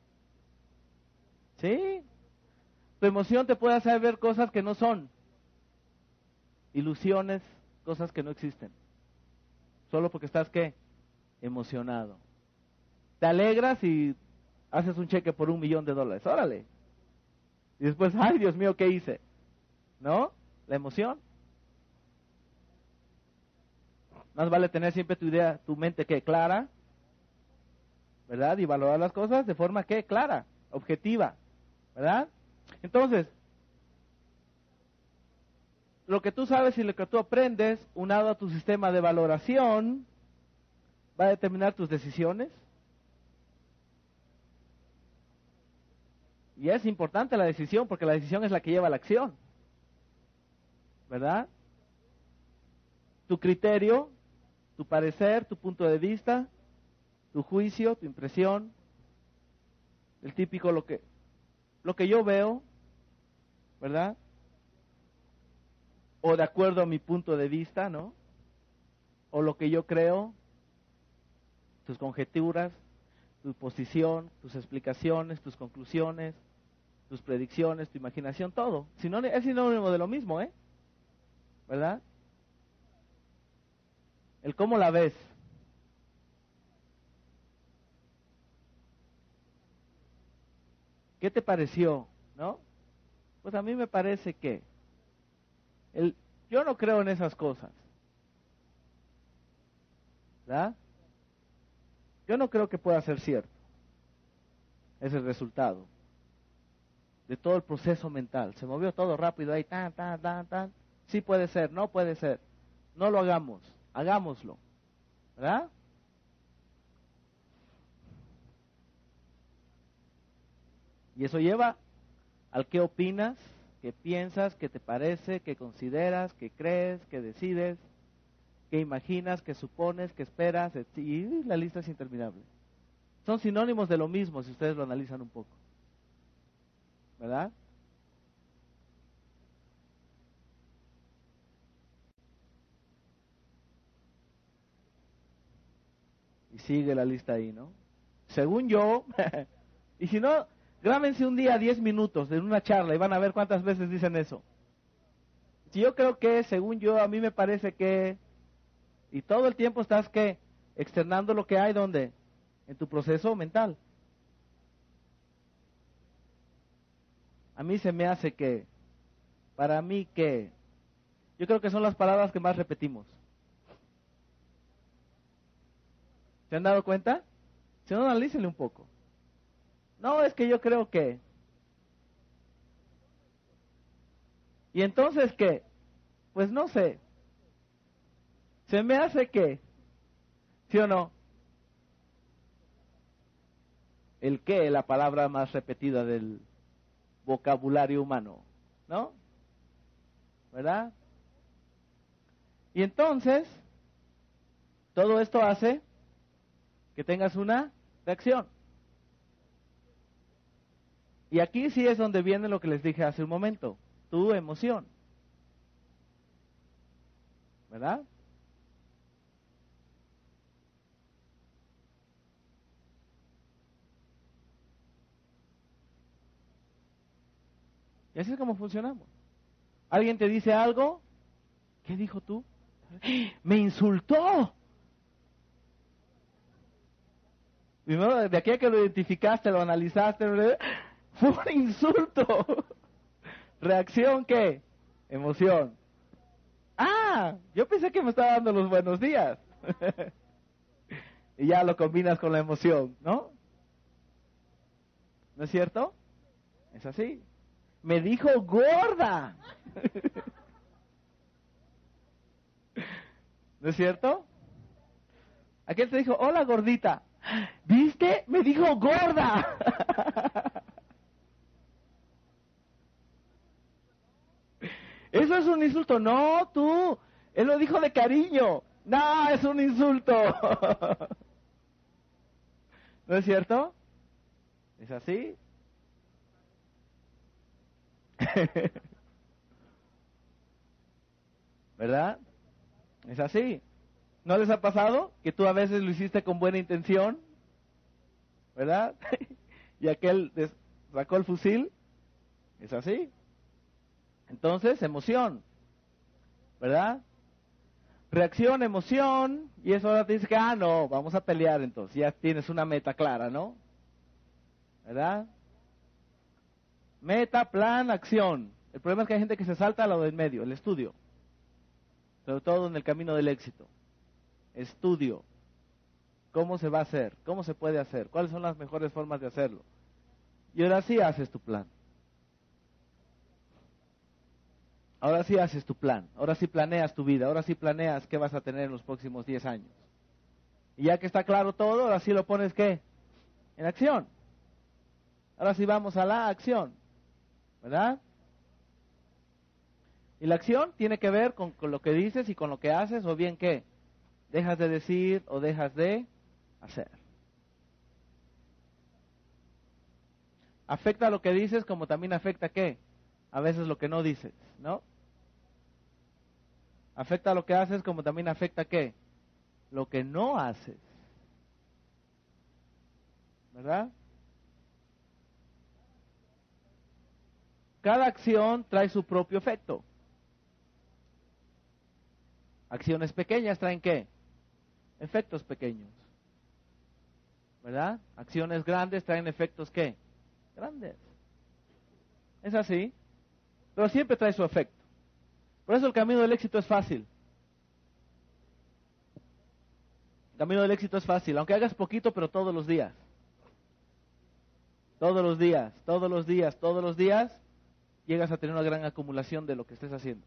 ¿Sí? Tu emoción te puede hacer ver cosas que no son. Ilusiones, cosas que no existen. Solo porque estás, ¿qué? Emocionado. Te alegras y haces un cheque por un millón de dólares. Órale. Y después, ay, Dios mío, ¿qué hice? ¿No? La emoción. Más vale tener siempre tu idea, tu mente, ¿qué? Clara. ¿Verdad? Y valorar las cosas de forma, ¿qué? Clara, objetiva. ¿Verdad? Entonces, lo que tú sabes y lo que tú aprendes, unado a tu sistema de valoración, va a determinar tus decisiones. Y es importante la decisión, porque la decisión es la que lleva a la acción. ¿Verdad? Tu criterio, tu parecer, tu punto de vista, tu juicio, tu impresión, el típico lo que lo que yo veo, ¿verdad? O de acuerdo a mi punto de vista, ¿no? O lo que yo creo, tus conjeturas, tu posición, tus explicaciones, tus conclusiones, tus predicciones, tu imaginación, todo. Sinónimo, es sinónimo de lo mismo, ¿eh? ¿Verdad? El cómo la ves. ¿Qué te pareció? ¿No? Pues a mí me parece que el, yo no creo en esas cosas. ¿Verdad? Yo no creo que pueda ser cierto. Es el resultado de todo el proceso mental. Se movió todo rápido ahí, tan, tan, tan, tan. Sí puede ser, no puede ser. No lo hagamos, hagámoslo. ¿Verdad? Y eso lleva al qué opinas, qué piensas, qué te parece, qué consideras, qué crees, qué decides, qué imaginas, qué supones, qué esperas, y la lista es interminable. Son sinónimos de lo mismo si ustedes lo analizan un poco. ¿Verdad? Y sigue la lista ahí, ¿no? Según yo, y si no, grábense un día diez minutos en una charla y van a ver cuántas veces dicen eso. Si yo creo que, según yo, a mí me parece que, y todo el tiempo estás que externando lo que hay, ¿dónde? En tu proceso mental. A mí se me hace que, para mí que, yo creo que son las palabras que más repetimos. ¿Se han dado cuenta? Si no, analícenle un poco. No, es que yo creo que. ¿Y entonces qué? Pues no sé. Se me hace que. ¿Sí o no? El qué es la palabra más repetida del vocabulario humano, ¿no? ¿Verdad? Y entonces, todo esto hace que tengas una reacción. Y aquí sí es donde viene lo que les dije hace un momento, tu emoción. ¿Verdad? Y así es como funcionamos. Alguien te dice algo, ¿qué dijo tú? ¡Me insultó! Primero, de aquí a que lo identificaste, lo analizaste, fue un insulto. ¿Reacción qué? Emoción. Ah, yo pensé que me estaba dando los buenos días. Y ya lo combinas con la emoción, ¿no? ¿No es cierto? Es así. Me dijo gorda. ¿No es cierto? Aquel te dijo, hola gordita. ¿Viste? Me dijo gorda. Eso es un insulto. No, tú. Él lo dijo de cariño. No, es un insulto. ¿No es cierto? ¿Es así? ¿Verdad? Es así. ¿No les ha pasado que tú a veces lo hiciste con buena intención? ¿Verdad? Y aquel des- sacó el fusil. Es así. Entonces, emoción. ¿Verdad? Reacción, emoción. Y eso ahora te dice que, ah, no, vamos a pelear entonces. Ya tienes una meta clara, ¿no? ¿Verdad? Meta, plan, acción. El problema es que hay gente que se salta a lo del medio, el estudio. Sobre todo en el camino del éxito. Estudio. ¿Cómo se va a hacer? ¿Cómo se puede hacer? ¿Cuáles son las mejores formas de hacerlo? Y ahora sí haces tu plan. Ahora sí haces tu plan. Ahora sí planeas tu vida. Ahora sí planeas qué vas a tener en los próximos diez años. Y ya que está claro todo, ahora sí lo pones ¿qué? En acción. Ahora sí vamos a la acción. ¿Verdad? Y la acción tiene que ver con, con lo que dices y con lo que haces, o bien qué. Dejas de decir o dejas de hacer. Afecta lo que dices como también afecta qué. A veces lo que no dices, ¿no? Afecta lo que haces como también afecta qué. Lo que no haces. ¿Verdad? Cada acción trae su propio efecto. Acciones pequeñas traen qué? Efectos pequeños. ¿Verdad? Acciones grandes traen efectos qué? Grandes. Es así. Pero siempre trae su efecto. Por eso el camino del éxito es fácil. El camino del éxito es fácil, aunque hagas poquito, pero todos los días. Todos los días, todos los días, todos los días, llegas a tener una gran acumulación de lo que estés haciendo.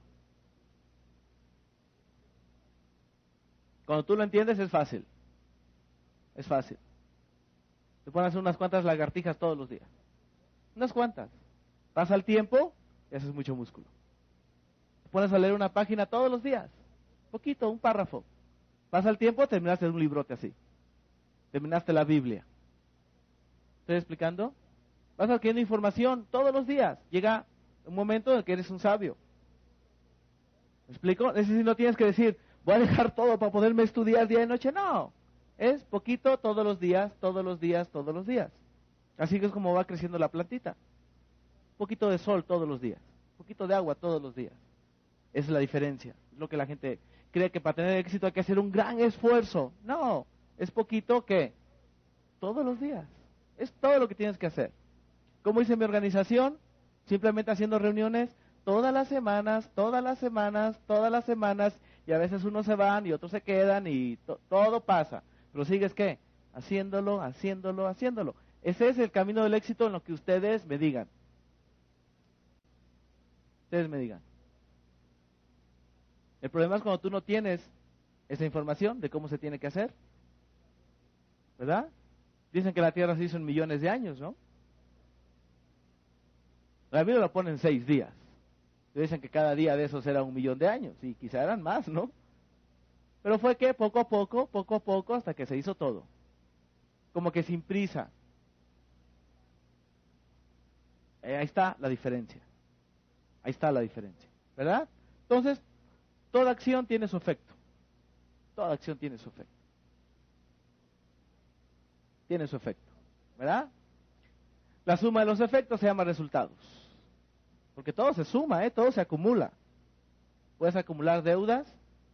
Cuando tú lo entiendes es fácil. Es fácil. Te pones a hacer unas cuantas lagartijas todos los días. Unas cuantas. Pasa el tiempo y haces mucho músculo. Te pones a leer una página todos los días. Poquito, un párrafo. Pasa el tiempo, terminaste un librote así. Terminaste la Biblia. ¿Estoy explicando? Vas adquiriendo información todos los días. Llega un momento en el que eres un sabio. ¿Me explico? Es decir, no tienes que decir, voy a dejar todo para poderme estudiar día y noche. No. Es poquito todos los días, todos los días, todos los días. Así que es como va creciendo la plantita. Un poquito de sol todos los días. Un poquito de agua todos los días. Esa es la diferencia. Es lo que la gente cree que para tener éxito hay que hacer un gran esfuerzo. No. Es poquito que todos los días. Es todo lo que tienes que hacer. ¿Cómo hice mi organización? Simplemente haciendo reuniones todas las semanas, todas las semanas, todas las semanas, y a veces unos se van y otros se quedan y to- todo pasa. Pero sigues ¿qué? Haciéndolo, haciéndolo, haciéndolo. Ese es el camino del éxito en lo que ustedes me digan. Ustedes me digan. El problema es cuando tú no tienes esa información de cómo se tiene que hacer. ¿Verdad? Dicen que la Tierra se hizo en millones de años, ¿no? La Biblia lo pone en seis días. Dicen que cada día de esos era un millón de años, y quizá eran más, ¿no? Pero fue que poco a poco, poco a poco, hasta que se hizo todo. Como que sin prisa. Eh, ahí está la diferencia. Ahí está la diferencia, ¿verdad? Entonces, toda acción tiene su efecto. Toda acción tiene su efecto. Tiene su efecto, ¿verdad? La suma de los efectos se llama resultados. Porque todo se suma, ¿eh? Todo se acumula. Puedes acumular deudas,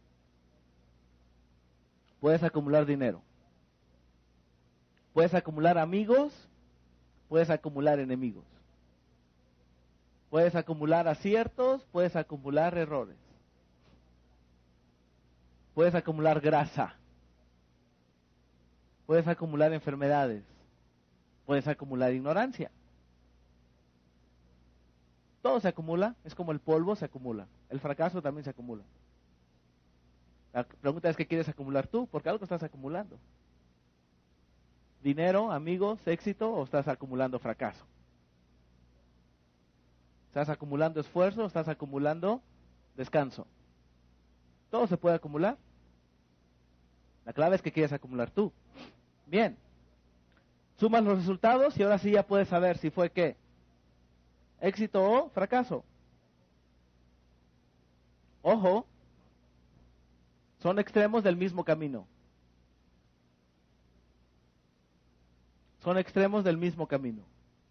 puedes acumular dinero, puedes acumular amigos, puedes acumular enemigos, puedes acumular aciertos, puedes acumular errores, puedes acumular grasa, puedes acumular enfermedades, puedes acumular ignorancia. Todo se acumula, es como el polvo se acumula, el fracaso también se acumula. La pregunta es, ¿qué quieres acumular tú? Porque algo estás acumulando. ¿Dinero, amigos, éxito, o estás acumulando fracaso? ¿Estás acumulando esfuerzo o estás acumulando descanso? Todo se puede acumular. La clave es que quieres acumular tú. Bien. Sumas los resultados y ahora sí ya puedes saber si fue qué. Éxito o fracaso. Ojo, son extremos del mismo camino. Son extremos del mismo camino.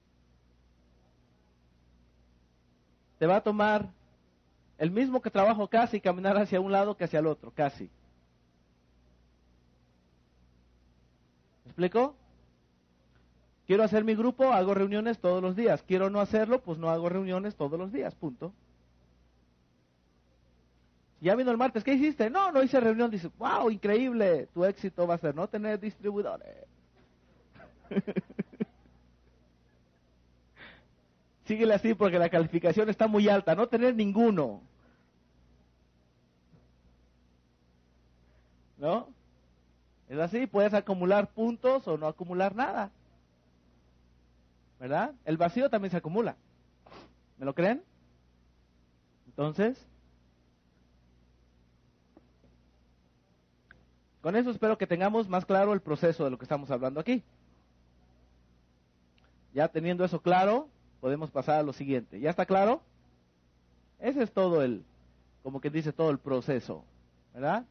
Te va a tomar el mismo que trabajo casi caminar hacia un lado que hacia el otro, casi. ¿Me explico? Quiero hacer mi grupo, hago reuniones todos los días. Quiero no hacerlo, pues no hago reuniones todos los días, punto. Ya vino el martes, ¿qué hiciste? No, no hice reunión. Dice, wow, increíble, tu éxito va a ser no tener distribuidores. Síguele así porque la calificación está muy alta, no tener ninguno. ¿No? Es así, puedes acumular puntos o no acumular nada. ¿Verdad? El vacío también se acumula. ¿Me lo creen? Entonces, con eso espero que tengamos más claro el proceso de lo que estamos hablando aquí. Ya teniendo eso claro, podemos pasar a lo siguiente. ¿Ya está claro? Ese es todo el, como que dice, todo el proceso, ¿verdad?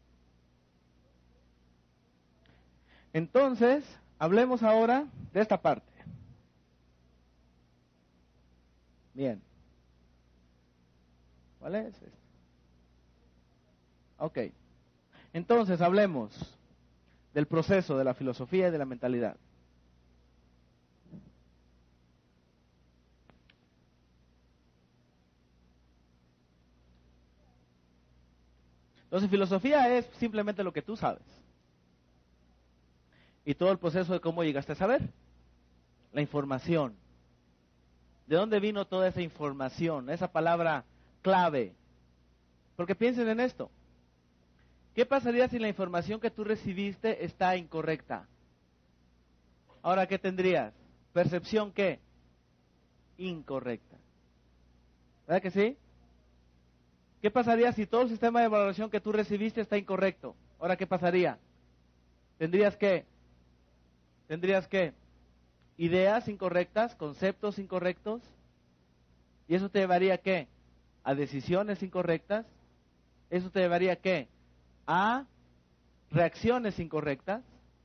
Entonces, hablemos ahora de esta parte. Bien. ¿Cuál es este? Ok. Entonces, hablemos del proceso de la filosofía y de la mentalidad. Entonces, filosofía es simplemente lo que tú sabes. Y todo el proceso de cómo llegaste a saber. La información. ¿De dónde vino toda esa información? Esa palabra clave. Porque piensen en esto. ¿Qué pasaría si la información que tú recibiste está incorrecta? Ahora, ¿qué tendrías? ¿Percepción qué? Incorrecta. ¿Verdad que sí? ¿Qué pasaría si todo el sistema de evaluación que tú recibiste está incorrecto? Ahora, ¿qué pasaría? ¿Tendrías qué? ¿Tendrías qué? Ideas incorrectas, conceptos incorrectos. ¿Y eso te llevaría a qué? A decisiones incorrectas. ¿Eso te llevaría a qué? A reacciones incorrectas.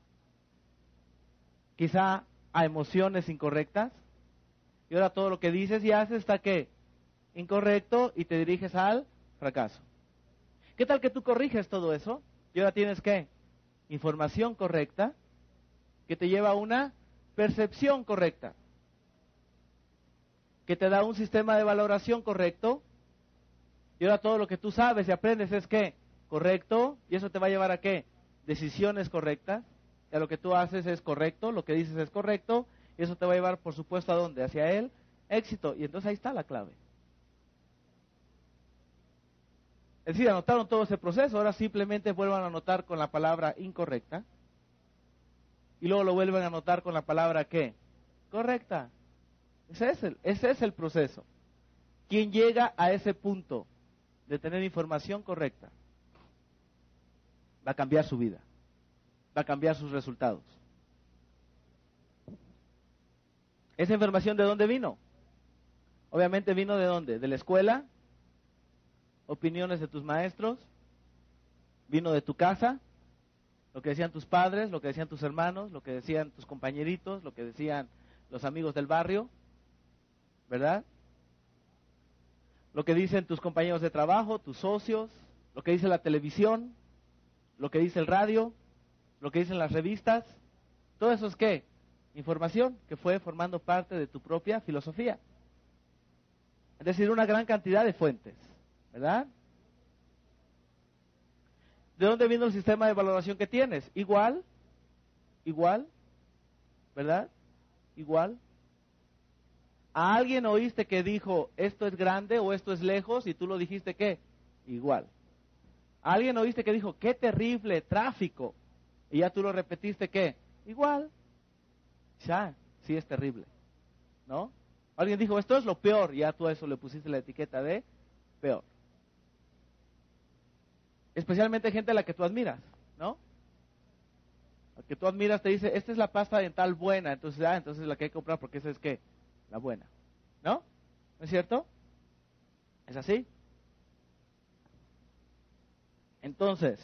Quizá a emociones incorrectas. Y ahora todo lo que dices y haces está qué? Incorrecto y te diriges al fracaso. ¿Qué tal que tú corriges todo eso? Y ahora tienes qué? información correcta que te lleva a una percepción correcta, que te da un sistema de valoración correcto, y ahora todo lo que tú sabes y aprendes es que correcto, y eso te va a llevar a qué, decisiones correctas, y a lo que tú haces es correcto, lo que dices es correcto, y eso te va a llevar por supuesto a dónde, hacia el éxito, y entonces ahí está la clave. Es decir, anotaron todo ese proceso, ahora simplemente vuelvan a anotar con la palabra incorrecta, y luego lo vuelven a anotar con la palabra ¿qué? Correcta. Ese es el, ese es el proceso. Quien llega a ese punto de tener información correcta, va a cambiar su vida, va a cambiar sus resultados. ¿Esa información de dónde vino? Obviamente vino de dónde, de la escuela, opiniones de tus maestros, vino de tu casa, lo que decían tus padres, lo que decían tus hermanos, lo que decían tus compañeritos, lo que decían los amigos del barrio, ¿verdad? Lo que dicen tus compañeros de trabajo, tus socios, lo que dice la televisión, lo que dice el radio, lo que dicen las revistas, todo eso es ¿qué? Información que fue formando parte de tu propia filosofía. Es decir, una gran cantidad de fuentes, ¿verdad? ¿De dónde vino el sistema de valoración que tienes? Igual, igual, ¿verdad? Igual. ¿A alguien oíste que dijo, esto es grande o esto es lejos, y tú lo dijiste qué? Igual. ¿A alguien oíste que dijo, qué terrible tráfico, y ya tú lo repetiste qué? Igual. Ya, sí es terrible, ¿no? Alguien dijo, esto es lo peor, y ya tú a eso le pusiste la etiqueta de peor. Especialmente gente a la que tú admiras, ¿no? A la que tú admiras te dice, esta es la pasta dental buena, entonces, ah, entonces la que hay que comprar porque esa es ¿qué? La buena, ¿no? ¿No es cierto? ¿Es así? Entonces,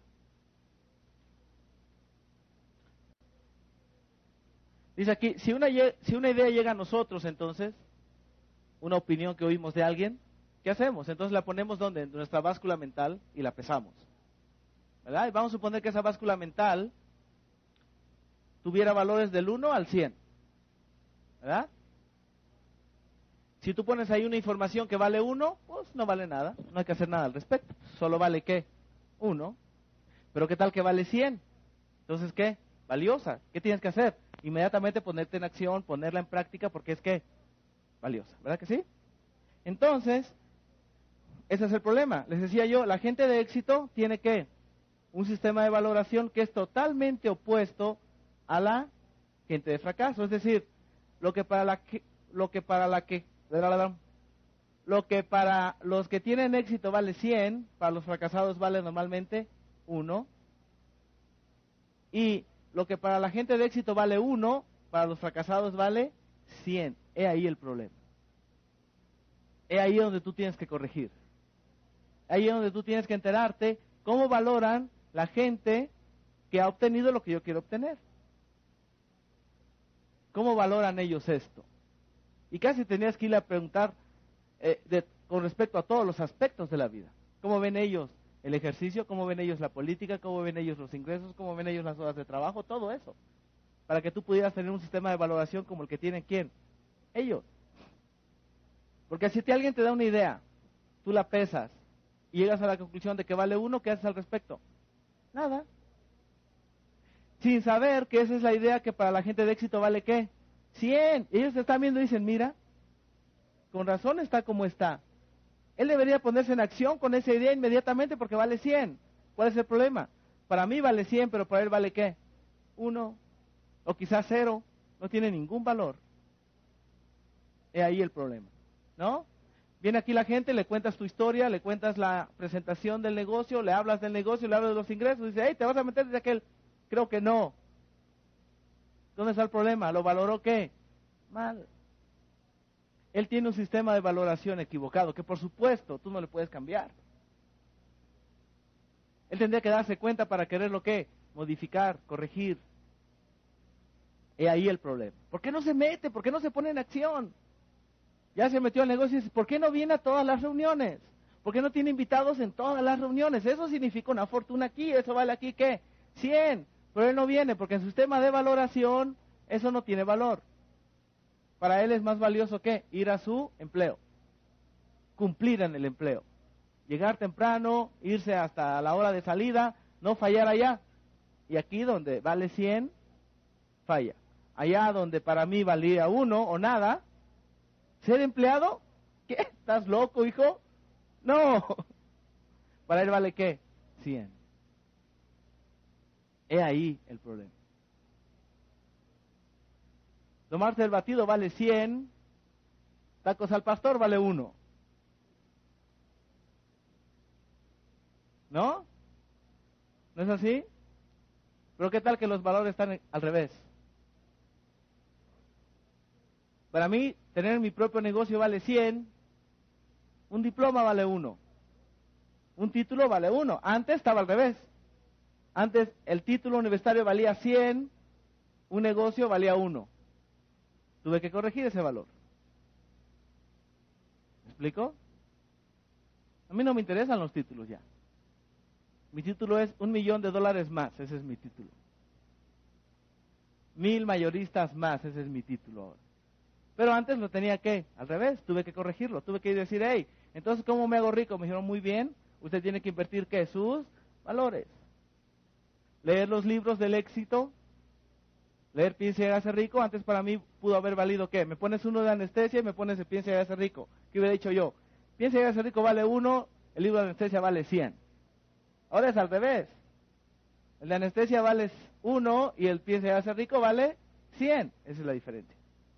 dice aquí, si una, si una idea llega a nosotros, entonces, una opinión que oímos de alguien, ¿qué hacemos? Entonces la ponemos ¿dónde? En nuestra báscula mental y la pesamos, ¿verdad? Y vamos a suponer que esa báscula mental tuviera valores del uno al cien, ¿verdad? Si tú pones ahí una información que vale uno, pues no vale nada, no hay que hacer nada al respecto, solo vale ¿qué? uno. Pero ¿qué tal que vale cien? Entonces ¿qué? Valiosa. ¿Qué tienes que hacer? Inmediatamente ponerte en acción, ponerla en práctica porque es ¿qué? Valiosa, ¿verdad que sí? Entonces, ese es el problema. Les decía yo, la gente de éxito tiene ¿qué? Un sistema de valoración que es totalmente opuesto a la gente de fracaso. Es decir, lo que para la que, lo que para la que lo que para los que tienen éxito vale cien, para los fracasados vale normalmente uno. Y lo que para la gente de éxito vale uno, para los fracasados vale cien. He ahí el problema. He ahí donde tú tienes que corregir. Ahí es donde tú tienes que enterarte cómo valoran la gente que ha obtenido lo que yo quiero obtener. ¿Cómo valoran ellos esto? Y casi tenías que ir a preguntar eh, de, con respecto a todos los aspectos de la vida. ¿Cómo ven ellos el ejercicio? ¿Cómo ven ellos la política? ¿Cómo ven ellos los ingresos? ¿Cómo ven ellos las horas de trabajo? Todo eso. Para que tú pudieras tener un sistema de valoración como el que tienen ¿quién? Ellos. Porque si alguien te da una idea, tú la pesas y llegas a la conclusión de que vale uno, ¿qué haces al respecto? Nada. Sin saber que esa es la idea que para la gente de éxito vale ¿qué? cien. Ellos te están viendo y dicen, mira, con razón está como está. Él debería ponerse en acción con esa idea inmediatamente porque vale cien. ¿Cuál es el problema? Para mí vale cien, pero para él vale ¿qué? uno. O quizás cero. No tiene ningún valor. Es ahí el problema, ¿no? Viene aquí la gente, le cuentas tu historia, le cuentas la presentación del negocio, le hablas del negocio, le hablas de los ingresos, dice, hey, ¿te vas a meter desde aquel? Creo que no. ¿Dónde está el problema? ¿Lo valoró qué? Mal. Él tiene un sistema de valoración equivocado, que por supuesto tú no le puedes cambiar. Él tendría que darse cuenta para quererlo qué? Modificar, corregir. He ahí el problema. ¿Por qué no se mete? ¿Por qué no se pone en acción? Ya se metió al negocio y dice, ¿por qué no viene a todas las reuniones? ¿Por qué no tiene invitados en todas las reuniones? Eso significa una fortuna aquí, eso vale aquí, ¿qué? cien, pero él no viene porque en su sistema de valoración eso no tiene valor. Para él es más valioso que ir a su empleo, cumplir en el empleo, llegar temprano, irse hasta la hora de salida, no fallar allá. Y aquí donde vale cien, falla. Allá donde para mí valía uno o nada, ¿ser empleado? ¿Qué? ¿Estás loco, hijo? No. Para él vale ¿qué? cien. He ahí el problema. Tomarse el batido vale cien, tacos al pastor vale uno. ¿No? ¿No es así? Pero ¿qué tal que los valores están al revés? Para mí, tener mi propio negocio vale cien, un diploma vale uno, un título vale uno. Antes estaba al revés. Antes el título universitario valía cien, un negocio valía uno. Tuve que corregir ese valor. ¿Me explico? A mí no me interesan los títulos ya. Mi título es un millón de dólares más, ese es mi título. Mil mayoristas más, ese es mi título ahora. Pero antes lo tenía que, al revés, tuve que corregirlo, tuve que decir, hey, entonces ¿cómo me hago rico? Me dijeron, muy bien, usted tiene que invertir, ¿qué? Sus valores. Leer los libros del éxito, leer Piensa y hágase rico, antes para mí pudo haber valido, ¿qué? Me pones uno de anestesia y me pones el Piensa y hágase rico. ¿Qué hubiera dicho yo? Piensa y hágase rico vale uno, el libro de anestesia vale cien. Ahora es al revés. El de anestesia vale uno y el Piensa y hágase rico vale cien. Esa es la diferencia.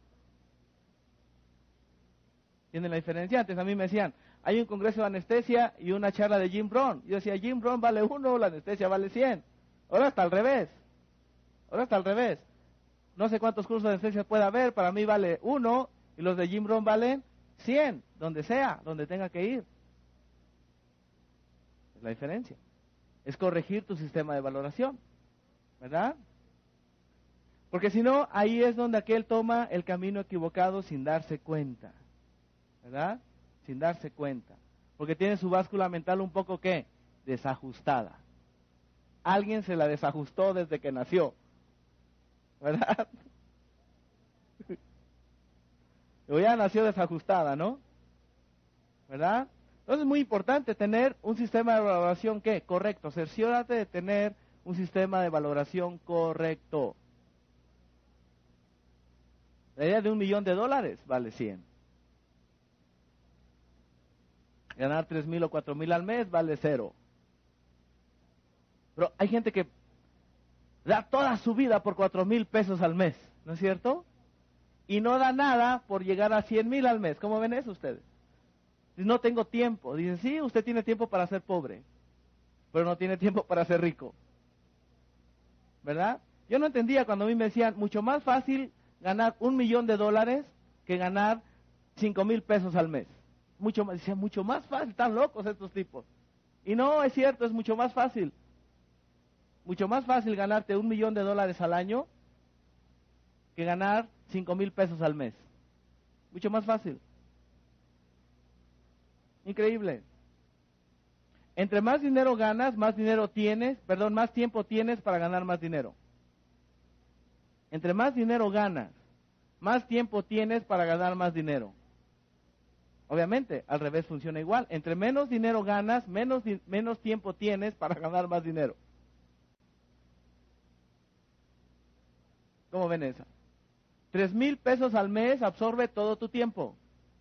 ¿Tienen la diferencia? Antes a mí me decían, hay un congreso de anestesia y una charla de Jim Rohn. Yo decía, Jim Rohn vale uno, la anestesia vale cien. Ahora está al revés. Ahora está al revés. No sé cuántos cursos de anestesia puede haber, para mí vale uno y los de Jim Rohn valen cien, donde sea, donde tenga que ir. Es la diferencia. Es corregir tu sistema de valoración, ¿verdad? Porque si no, ahí es donde aquel toma el camino equivocado sin darse cuenta, ¿verdad? Sin darse cuenta. Porque tiene su báscula mental un poco, ¿qué? Desajustada. Alguien se la desajustó desde que nació, ¿verdad? O ya nació desajustada, ¿no? ¿Verdad? Entonces es muy importante tener un sistema de valoración, ¿qué? Correcto. Cerciórate de tener un sistema de valoración correcto. La idea de un millón de dólares vale cien. Ganar tres mil o cuatro mil al mes vale cero. Pero hay gente que da toda su vida por cuatro mil pesos al mes, ¿no es cierto? Y no da nada por llegar a cien mil al mes. ¿Cómo ven eso ustedes? No tengo tiempo. Dicen, sí, usted tiene tiempo para ser pobre, pero no tiene tiempo para ser rico. ¿Verdad? Yo no entendía cuando a mí me decían, mucho más fácil ganar un millón de dólares que ganar cinco mil pesos al mes. Mucho más, decía, mucho más fácil, están locos estos tipos. Y no, es cierto, es mucho más fácil. Mucho más fácil ganarte un millón de dólares al año que ganar cinco mil pesos al mes. Mucho más fácil. Increíble. Entre más dinero ganas, más dinero tienes, perdón, más tiempo tienes para ganar más dinero. Entre más dinero ganas, más tiempo tienes para ganar más dinero. Obviamente, al revés funciona igual. Entre menos dinero ganas, menos, menos tiempo tienes para ganar más dinero. ¿Cómo ven esa? Tres mil pesos al mes absorbe todo tu tiempo.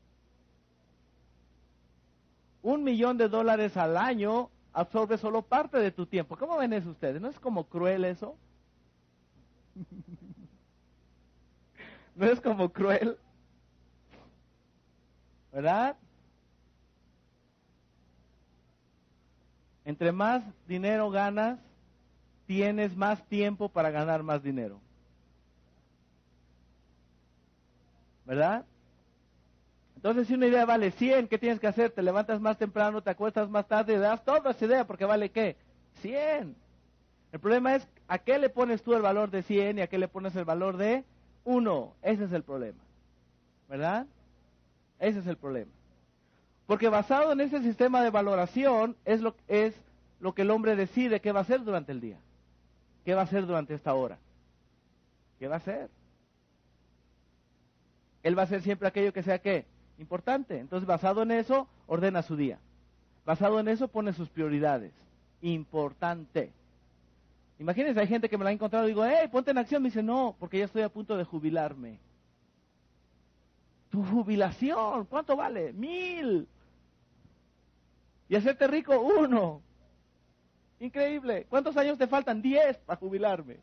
Un millón de dólares al año absorbe solo parte de tu tiempo. ¿Cómo ven eso ustedes? ¿No es como cruel eso? ¿No es como cruel? ¿Verdad? Entre más dinero ganas, tienes más tiempo para ganar más dinero. ¿Verdad? Entonces, si una idea vale cien, ¿qué tienes que hacer? Te levantas más temprano, te acuestas más tarde y le das toda esa idea porque vale ¿qué? cien. El problema es, ¿a qué le pones tú el valor de cien y a qué le pones el valor de uno? Ese es el problema. ¿Verdad? Ese es el problema. Porque basado en ese sistema de valoración es lo, es lo que el hombre decide qué va a hacer durante el día. ¿Qué va a hacer durante esta hora? ¿Qué va a hacer? Él va a hacer siempre aquello que sea, ¿qué? Importante. Entonces, basado en eso, ordena su día. Basado en eso, pone sus prioridades. Importante. Imagínense, hay gente que me la ha encontrado y digo, hey, ponte en acción. Me dice, no, porque ya estoy a punto de jubilarme. Tu jubilación, ¿cuánto vale? Mil. Y hacerte rico, uno. Increíble. ¿Cuántos años te faltan? Diez para jubilarme.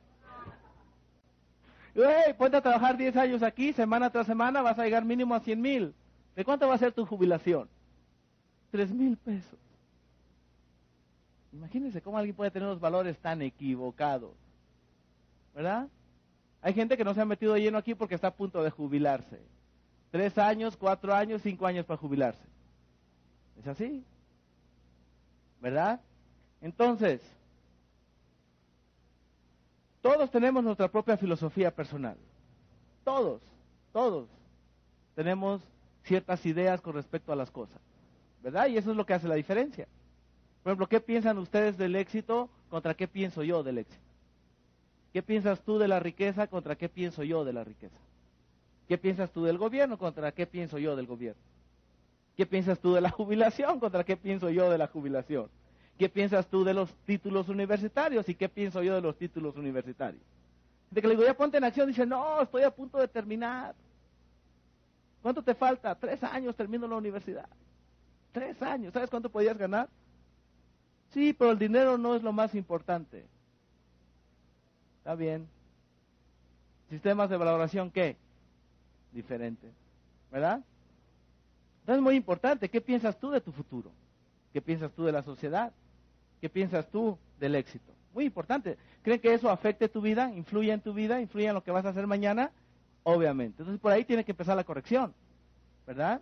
Hey, ponte a trabajar diez años aquí, semana tras semana, vas a llegar mínimo a cien mil. ¿De cuánto va a ser tu jubilación? Tres mil pesos. Imagínense cómo alguien puede tener los valores tan equivocados. ¿Verdad? Hay gente que no se ha metido de lleno aquí porque está a punto de jubilarse. Tres años, cuatro años, cinco años para jubilarse. Es así. ¿Verdad? Entonces, todos tenemos nuestra propia filosofía personal. Todos, todos tenemos ciertas ideas con respecto a las cosas. ¿Verdad? Y eso es lo que hace la diferencia. Por ejemplo, ¿qué piensan ustedes del éxito contra qué pienso yo del éxito? ¿Qué piensas tú de la riqueza contra qué pienso yo de la riqueza? ¿Qué piensas tú del gobierno contra qué pienso yo del gobierno? ¿Qué piensas tú de la jubilación contra qué pienso yo de la jubilación? ¿Qué piensas tú de los títulos universitarios y qué pienso yo de los títulos universitarios? De que le digo, ya ponte en acción, dice, no, estoy a punto de terminar. ¿Cuánto te falta? Tres años termino la universidad. Tres años. ¿Sabes cuánto podías ganar? Sí, pero el dinero no es lo más importante. Está bien. Sistemas de valoración, ¿qué? Diferente. ¿Verdad? Entonces es muy importante. ¿Qué piensas tú de tu futuro? ¿Qué piensas tú de la sociedad? ¿Qué piensas tú del éxito? Muy importante. ¿Creen que eso afecte tu vida? ¿Influye en tu vida? ¿Influye en lo que vas a hacer mañana? Obviamente. Entonces por ahí tiene que empezar la corrección. ¿Verdad?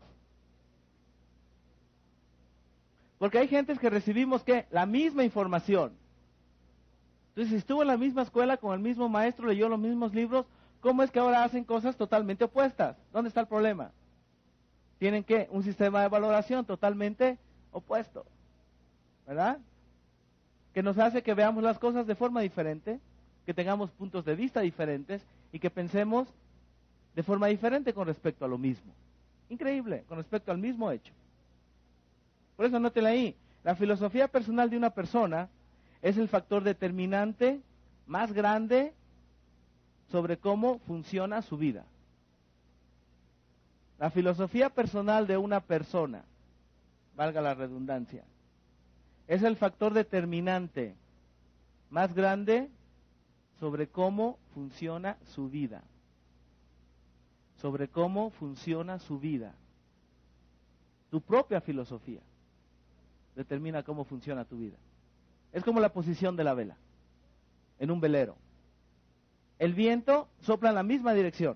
Porque hay gentes que recibimos, ¿qué? La misma información. Entonces, si estuvo en la misma escuela con el mismo maestro, leyó los mismos libros, ¿cómo es que ahora hacen cosas totalmente opuestas? ¿Dónde está el problema? Tienen, ¿qué? Un sistema de valoración totalmente opuesto. ¿Verdad? Que nos hace que veamos las cosas de forma diferente, que tengamos puntos de vista diferentes y que pensemos de forma diferente con respecto a lo mismo. Increíble, con respecto al mismo hecho. Por eso nótela ahí, la filosofía personal de una persona es el factor determinante más grande sobre cómo funciona su vida. La filosofía personal de una persona, valga la redundancia, es el factor determinante más grande sobre cómo funciona su vida. Sobre cómo funciona su vida. Tu propia filosofía determina cómo funciona tu vida. Es como la posición de la vela en un velero. El viento sopla en la misma dirección.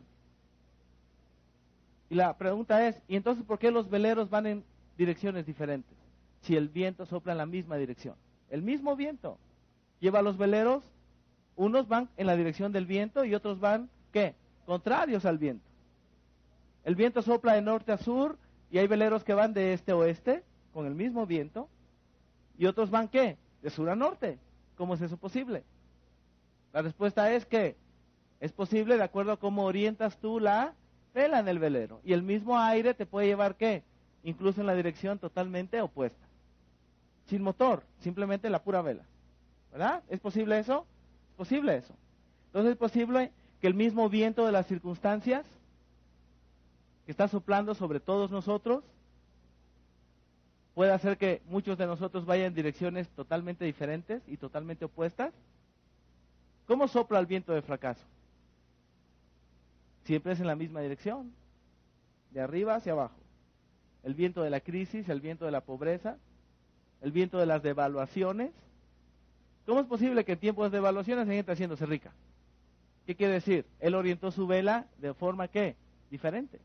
Y la pregunta es, ¿y entonces por qué los veleros van en direcciones diferentes? Si el viento sopla en la misma dirección. El mismo viento lleva a los veleros, unos van en la dirección del viento y otros van, ¿qué? Contrarios al viento. El viento sopla de norte a sur y hay veleros que van de este a oeste con el mismo viento y otros van, ¿qué? De sur a norte. ¿Cómo es eso posible? La respuesta es que es posible de acuerdo a cómo orientas tú la vela en el velero. Y el mismo aire te puede llevar, ¿qué? Incluso en la dirección totalmente opuesta. Sin motor, simplemente la pura vela. ¿Verdad? ¿Es posible eso? Es posible eso. Entonces es posible que el mismo viento de las circunstancias que está soplando sobre todos nosotros puede hacer que muchos de nosotros vayan en direcciones totalmente diferentes y totalmente opuestas. ¿Cómo sopla el viento de fracaso? Siempre es en la misma dirección, de arriba hacia abajo. El viento de la crisis, el viento de la pobreza, el viento de las devaluaciones. ¿Cómo es posible que en tiempos de devaluaciones hay gente haciéndose rica? ¿Qué quiere decir? Él orientó su vela de forma, ¿qué? Diferente.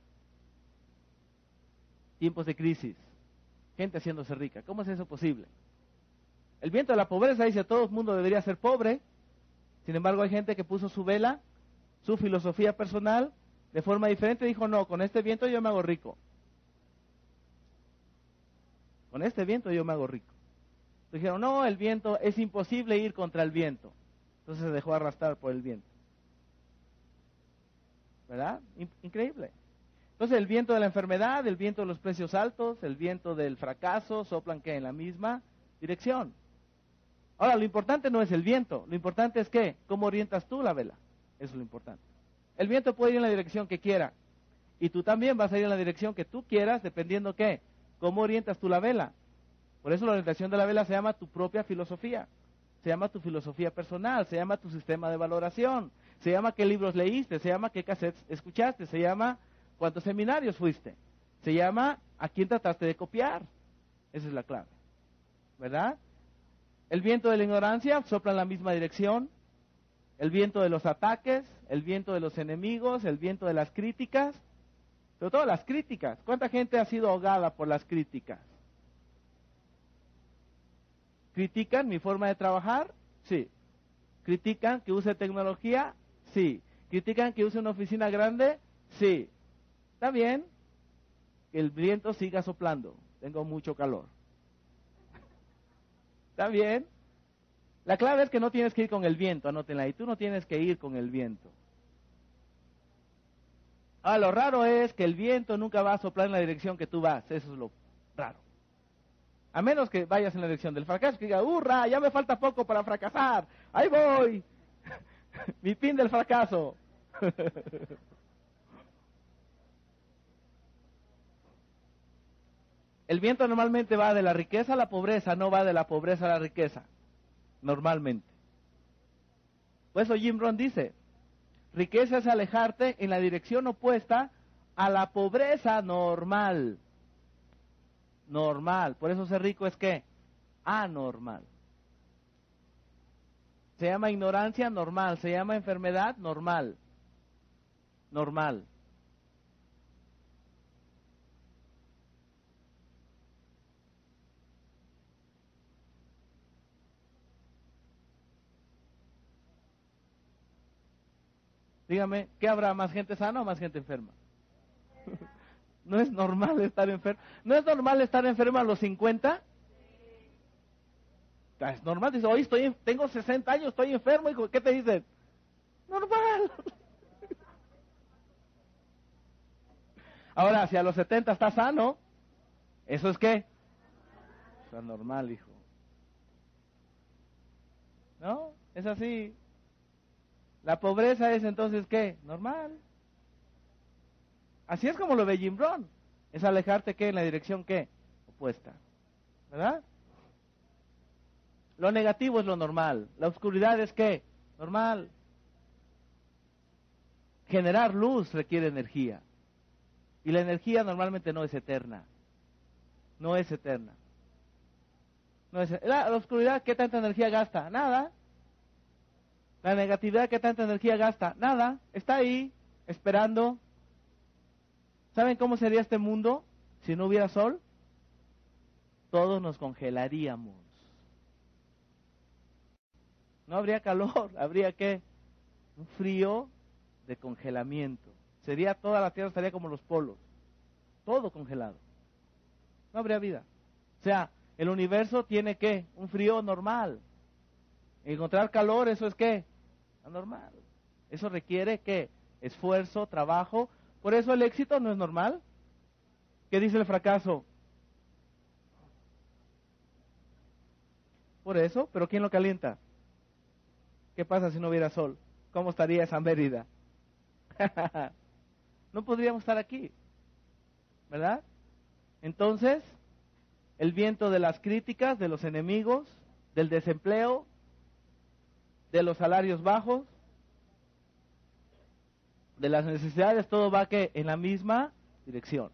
Tiempos de crisis, gente haciéndose rica. ¿Cómo es eso posible? El viento de la pobreza dice todo el mundo debería ser pobre. Sin embargo, hay gente que puso su vela, su filosofía personal, de forma diferente. Dijo, no, con este viento yo me hago rico. Con este viento yo me hago rico. Dijeron, no, el viento, es imposible ir contra el viento. Entonces se dejó arrastrar por el viento. ¿Verdad? In- increíble. Entonces el viento de la enfermedad, el viento de los precios altos, el viento del fracaso, soplan que en la misma dirección. Ahora, lo importante no es el viento, lo importante es que, ¿cómo orientas tú la vela? Eso es lo importante. El viento puede ir en la dirección que quiera, y tú también vas a ir en la dirección que tú quieras, dependiendo qué, cómo orientas tú la vela. Por eso la orientación de la vela se llama tu propia filosofía, se llama tu filosofía personal, se llama tu sistema de valoración, se llama qué libros leíste, se llama qué cassettes escuchaste, se llama cuántos seminarios fuiste, se llama a quién trataste de copiar. Esa es la clave, ¿verdad? El viento de la ignorancia sopla en la misma dirección, el viento de los ataques, el viento de los enemigos, el viento de las críticas, sobre todo las críticas. ¿Cuánta gente ha sido ahogada por las críticas? ¿Critican mi forma de trabajar? Sí. ¿Critican que use tecnología? Sí. ¿Critican que use una oficina grande? Sí. ¿Está bien? Que el viento siga soplando. Tengo mucho calor. ¿Está bien? La clave es que no tienes que ir con el viento, anótenla ahí. Tú no tienes que ir con el viento. Ah, lo raro es que el viento nunca va a soplar en la dirección que tú vas. Eso es lo raro. A menos que vayas en la dirección del fracaso, que diga, ¡hurra! Ya me falta poco para fracasar. ¡Ahí voy! Mi pin del fracaso. El viento normalmente va de la riqueza a la pobreza, no va de la pobreza a la riqueza. Normalmente. Por eso Jim Rohn dice, riqueza es alejarte en la dirección opuesta a la pobreza normal. Normal. Por eso ser rico es ¿qué? Anormal. Se llama ignorancia normal, se llama enfermedad normal. Normal. Dígame, ¿qué habrá? ¿Más gente sana o más gente enferma? No es normal estar enfermo. ¿No es normal estar enfermo a los cincuenta? Es normal, dice, hoy estoy, tengo sesenta años, estoy enfermo, hijo, ¿qué te dicen? Normal. Ahora, si a los setenta estás sano, ¿eso es qué? Es anormal, hijo. ¿No? Es así. La pobreza es entonces ¿qué? Normal. Así es como lo ve Jim Rohn. Es alejarte ¿qué? En la dirección ¿qué? Opuesta. ¿Verdad? Lo negativo es lo normal. La oscuridad es ¿qué? Normal. Generar luz requiere energía. Y la energía normalmente no es eterna. No es eterna. No es, la, la oscuridad, ¿qué tanta energía gasta? Nada. La negatividad, ¿qué tanta energía gasta? Nada. Está ahí, esperando. ¿Saben cómo sería este mundo si no hubiera sol? Todos nos congelaríamos. No habría calor, habría ¿qué? Un frío de congelamiento. Sería toda la tierra estaría como los polos. Todo congelado. No habría vida. O sea, el universo tiene ¿qué? Un frío normal. Encontrar calor, ¿eso es qué? Anormal. Eso requiere ¿qué? Esfuerzo, trabajo. Por eso el éxito no es normal. ¿Qué dice el fracaso? Por eso, pero ¿quién lo calienta? ¿Qué pasa si no hubiera sol? ¿Cómo estaría esa Mérida? No podríamos estar aquí, ¿verdad? Entonces, el viento de las críticas, de los enemigos, del desempleo, de los salarios bajos, de las necesidades, todo va que en la misma dirección.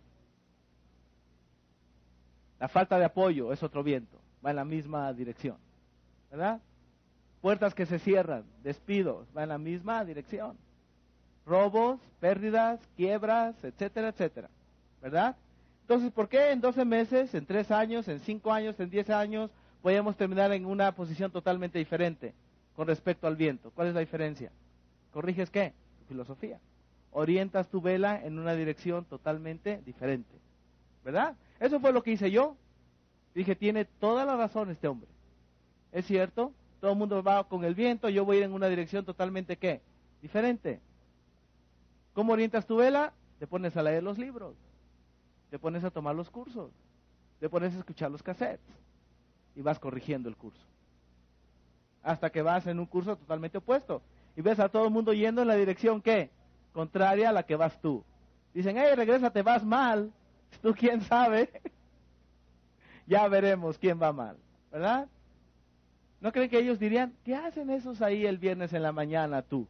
La falta de apoyo es otro viento, va en la misma dirección, ¿verdad? Puertas que se cierran, despidos, va en la misma dirección. Robos, pérdidas, quiebras, etcétera, etcétera, ¿verdad? Entonces, ¿por qué en doce meses, en tres años, en cinco años, en diez años, podemos terminar en una posición totalmente diferente con respecto al viento? ¿Cuál es la diferencia? ¿Corriges qué? Tu filosofía. Orientas tu vela en una dirección totalmente diferente, ¿verdad? Eso fue lo que hice yo. Dije, tiene toda la razón este hombre. Es cierto, todo el mundo va con el viento, yo voy a ir en una dirección totalmente, ¿qué? Diferente. ¿Cómo orientas tu vela? Te pones a leer los libros, te pones a tomar los cursos, te pones a escuchar los cassettes y vas corrigiendo el curso. Hasta que vas en un curso totalmente opuesto y ves a todo el mundo yendo en la dirección, ¿qué? Contraria a la que vas tú. Dicen, hey, regrésate, vas mal. ¿Tú quién sabe? Ya veremos quién va mal, ¿verdad? ¿No creen que ellos dirían, qué hacen esos ahí el viernes en la mañana tú?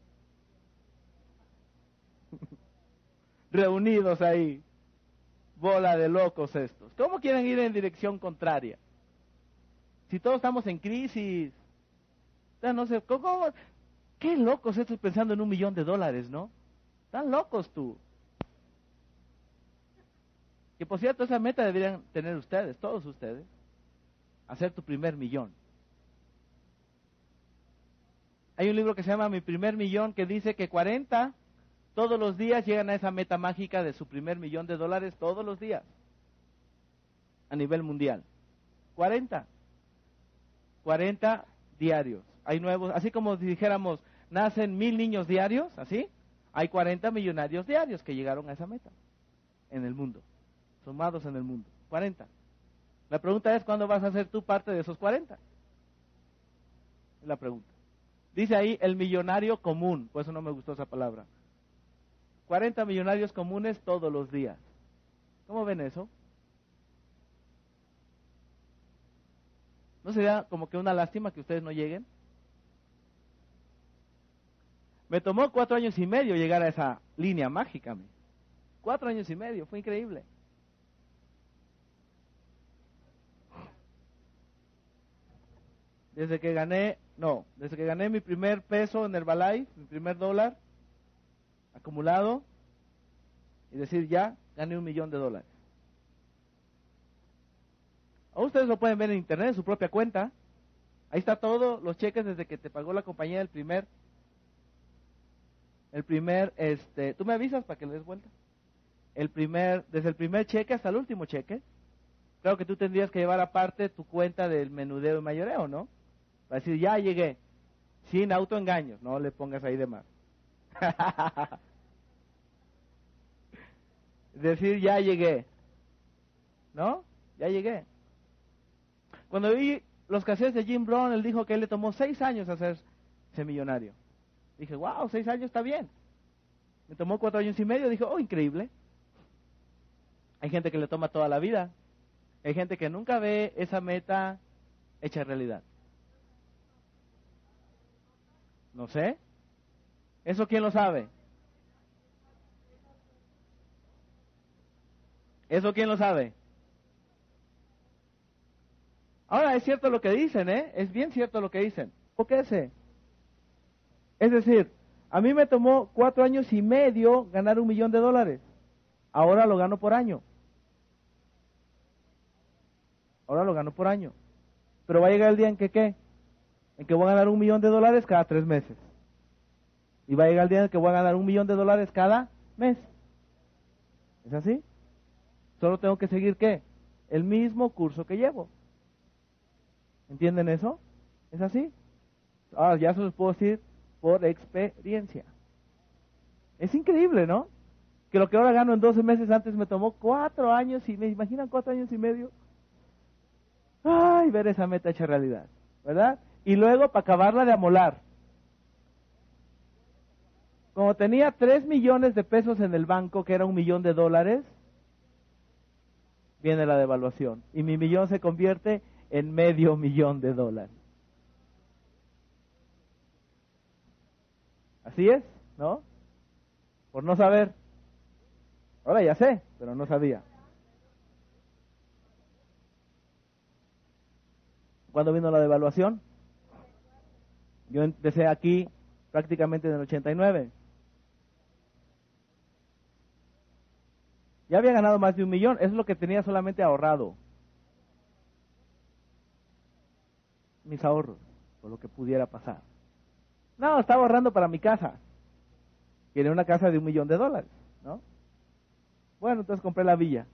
Reunidos ahí, bola de locos estos. ¿Cómo quieren ir en dirección contraria? Si todos estamos en crisis. Ya no sé, ¿cómo? Qué locos estos pensando en un millón de dólares, ¿no? Están locos tú. Que por cierto, esa meta deberían tener ustedes, todos ustedes. Hacer tu primer millón. Hay un libro que se llama Mi primer millón que dice que cuarenta todos los días llegan a esa meta mágica de su primer millón de dólares todos los días. A nivel mundial. cuarenta. cuarenta diarios. Hay nuevos, así como si dijéramos, nacen mil niños diarios, así, hay cuarenta millonarios diarios que llegaron a esa meta en el mundo. Sumados en el mundo, cuarenta. La pregunta es, ¿cuándo vas a ser tú parte de esos cuarenta? Es la pregunta. Dice ahí, el millonario común, por eso no me gustó esa palabra. cuarenta millonarios comunes todos los días. ¿Cómo ven eso? ¿No sería como que una lástima que ustedes no lleguen? Me tomó cuatro años y medio llegar a esa línea mágica. Me. Cuatro años y medio, fue increíble. Desde que gané, no, desde que gané mi primer peso en Herbalife, mi primer dólar acumulado, y decir ya, gané un millón de dólares. O ustedes lo pueden ver en internet, en su propia cuenta. Ahí está todo, los cheques desde que te pagó la compañía el primer, el primer, este, tú me avisas para que le des vuelta. El primer, desde el primer cheque hasta el último cheque. Claro que tú tendrías que llevar aparte tu cuenta del menudeo y mayoreo, ¿no? Para decir, ya llegué, sin autoengaños, no le pongas ahí de más. Decir, ya llegué, ¿no? Ya llegué. Cuando vi los cassettes de Jim Brown, él dijo que él le tomó seis años hacerse millonario. Dije, wow, seis años está bien. Me tomó cuatro años y medio, dije, oh, increíble. Hay gente que le toma toda la vida. Hay gente que nunca ve esa meta hecha realidad. No sé. ¿Eso quién lo sabe? ¿Eso quién lo sabe? Ahora, es cierto lo que dicen, ¿eh? Es bien cierto lo que dicen. ¿Por qué ese? Es decir, a mí me tomó cuatro años y medio ganar un millón de dólares. Ahora lo gano por año. Ahora lo gano por año. Pero va a llegar el día en que, ¿qué? En que voy a ganar un millón de dólares cada tres meses. Y va a llegar el día en que voy a ganar un millón de dólares cada mes. ¿Es así? Solo tengo que seguir, ¿qué? El mismo curso que llevo. ¿Entienden eso? ¿Es así? Ah, ya se los puedo decir por experiencia. Es increíble, ¿no? Que lo que ahora gano en doce meses antes me tomó cuatro años y me imaginan cuatro años y medio. Ay, ver esa meta hecha realidad, ¿verdad? Y luego para acabarla de amolar. Como tenía tres millones de pesos en el banco, que era un millón de dólares, viene la devaluación. Y mi millón se convierte en medio millón de dólares. Así es, ¿no? Por no saber. Ahora ya sé, pero no sabía. ¿Cuándo vino la devaluación? Yo empecé aquí prácticamente en el ochenta y nueve. Ya había ganado más de un millón, eso es lo que tenía solamente ahorrado. Mis ahorros, por lo que pudiera pasar. No, estaba ahorrando para mi casa. Quería una casa de un millón de dólares, ¿no? Bueno, entonces compré la villa.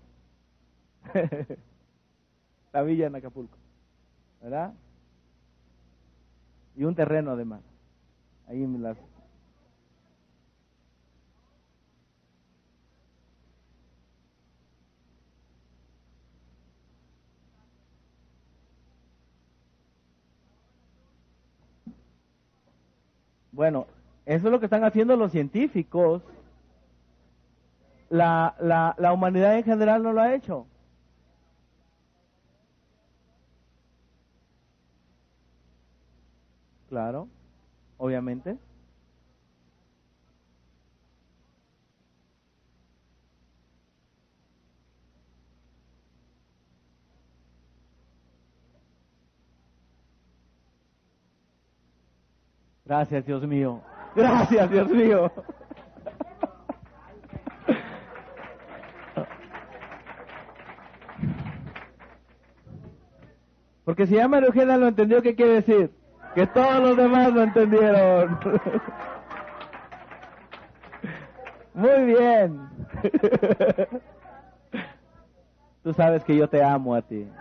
La villa en Acapulco, ¿verdad? Y un terreno además. Ahí en las... Bueno, eso es lo que están haciendo los científicos. La, la, la humanidad en general no lo ha hecho. Claro, obviamente. Gracias, Dios mío. Gracias, Dios mío. Porque si ya María Eugenia lo entendió, ¿qué quiere decir? Que todos los demás lo entendieron. Muy bien. Tú sabes que yo te amo a ti.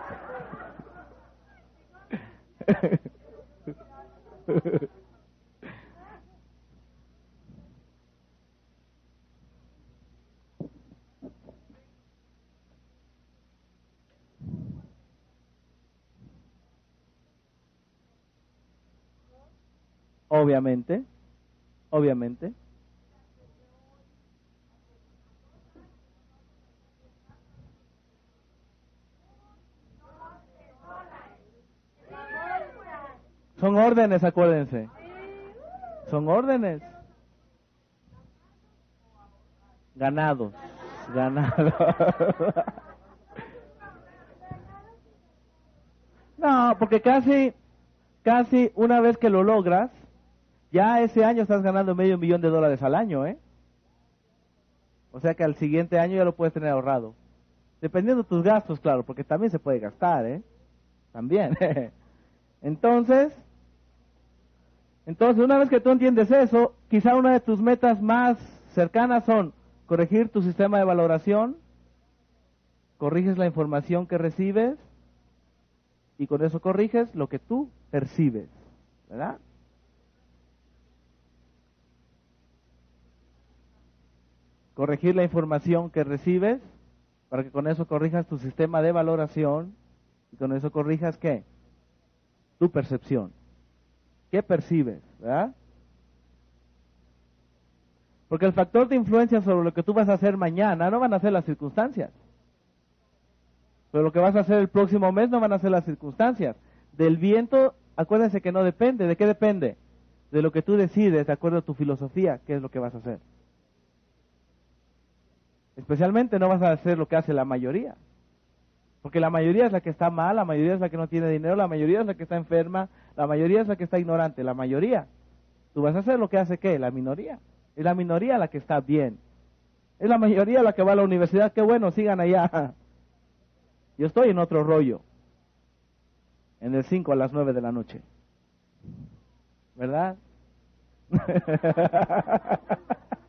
Obviamente, obviamente. Son órdenes, acuérdense. Son órdenes. Ganados, ganados. No, porque casi, casi una vez que lo logras, ya ese año estás ganando medio millón de dólares al año, ¿eh? O sea que al siguiente año ya lo puedes tener ahorrado. Dependiendo de tus gastos, claro, porque también se puede gastar, ¿eh? También. Entonces, entonces una vez que tú entiendes eso, quizá una de tus metas más cercanas son corregir tu sistema de valoración, corriges la información que recibes y con eso corriges lo que tú percibes, ¿verdad? Corregir la información que recibes para que con eso corrijas tu sistema de valoración y con eso corrijas ¿qué? Tu percepción. ¿Qué percibes? ¿Verdad? Porque el factor de influencia sobre lo que tú vas a hacer mañana no van a ser las circunstancias. Pero lo que vas a hacer el próximo mes no van a ser las circunstancias. Del viento, acuérdense que no depende. ¿De qué depende? De lo que tú decides, de acuerdo a tu filosofía, qué es lo que vas a hacer. Especialmente no vas a hacer lo que hace la mayoría. Porque la mayoría es la que está mal, la mayoría es la que no tiene dinero, la mayoría es la que está enferma, la mayoría es la que está ignorante, la mayoría. Tú vas a hacer lo que hace ¿qué? La minoría. Es la minoría la que está bien. Es la mayoría la que va a la universidad. Qué bueno, sigan allá. Yo estoy en otro rollo. En el cinco a las nueve de la noche. ¿Verdad?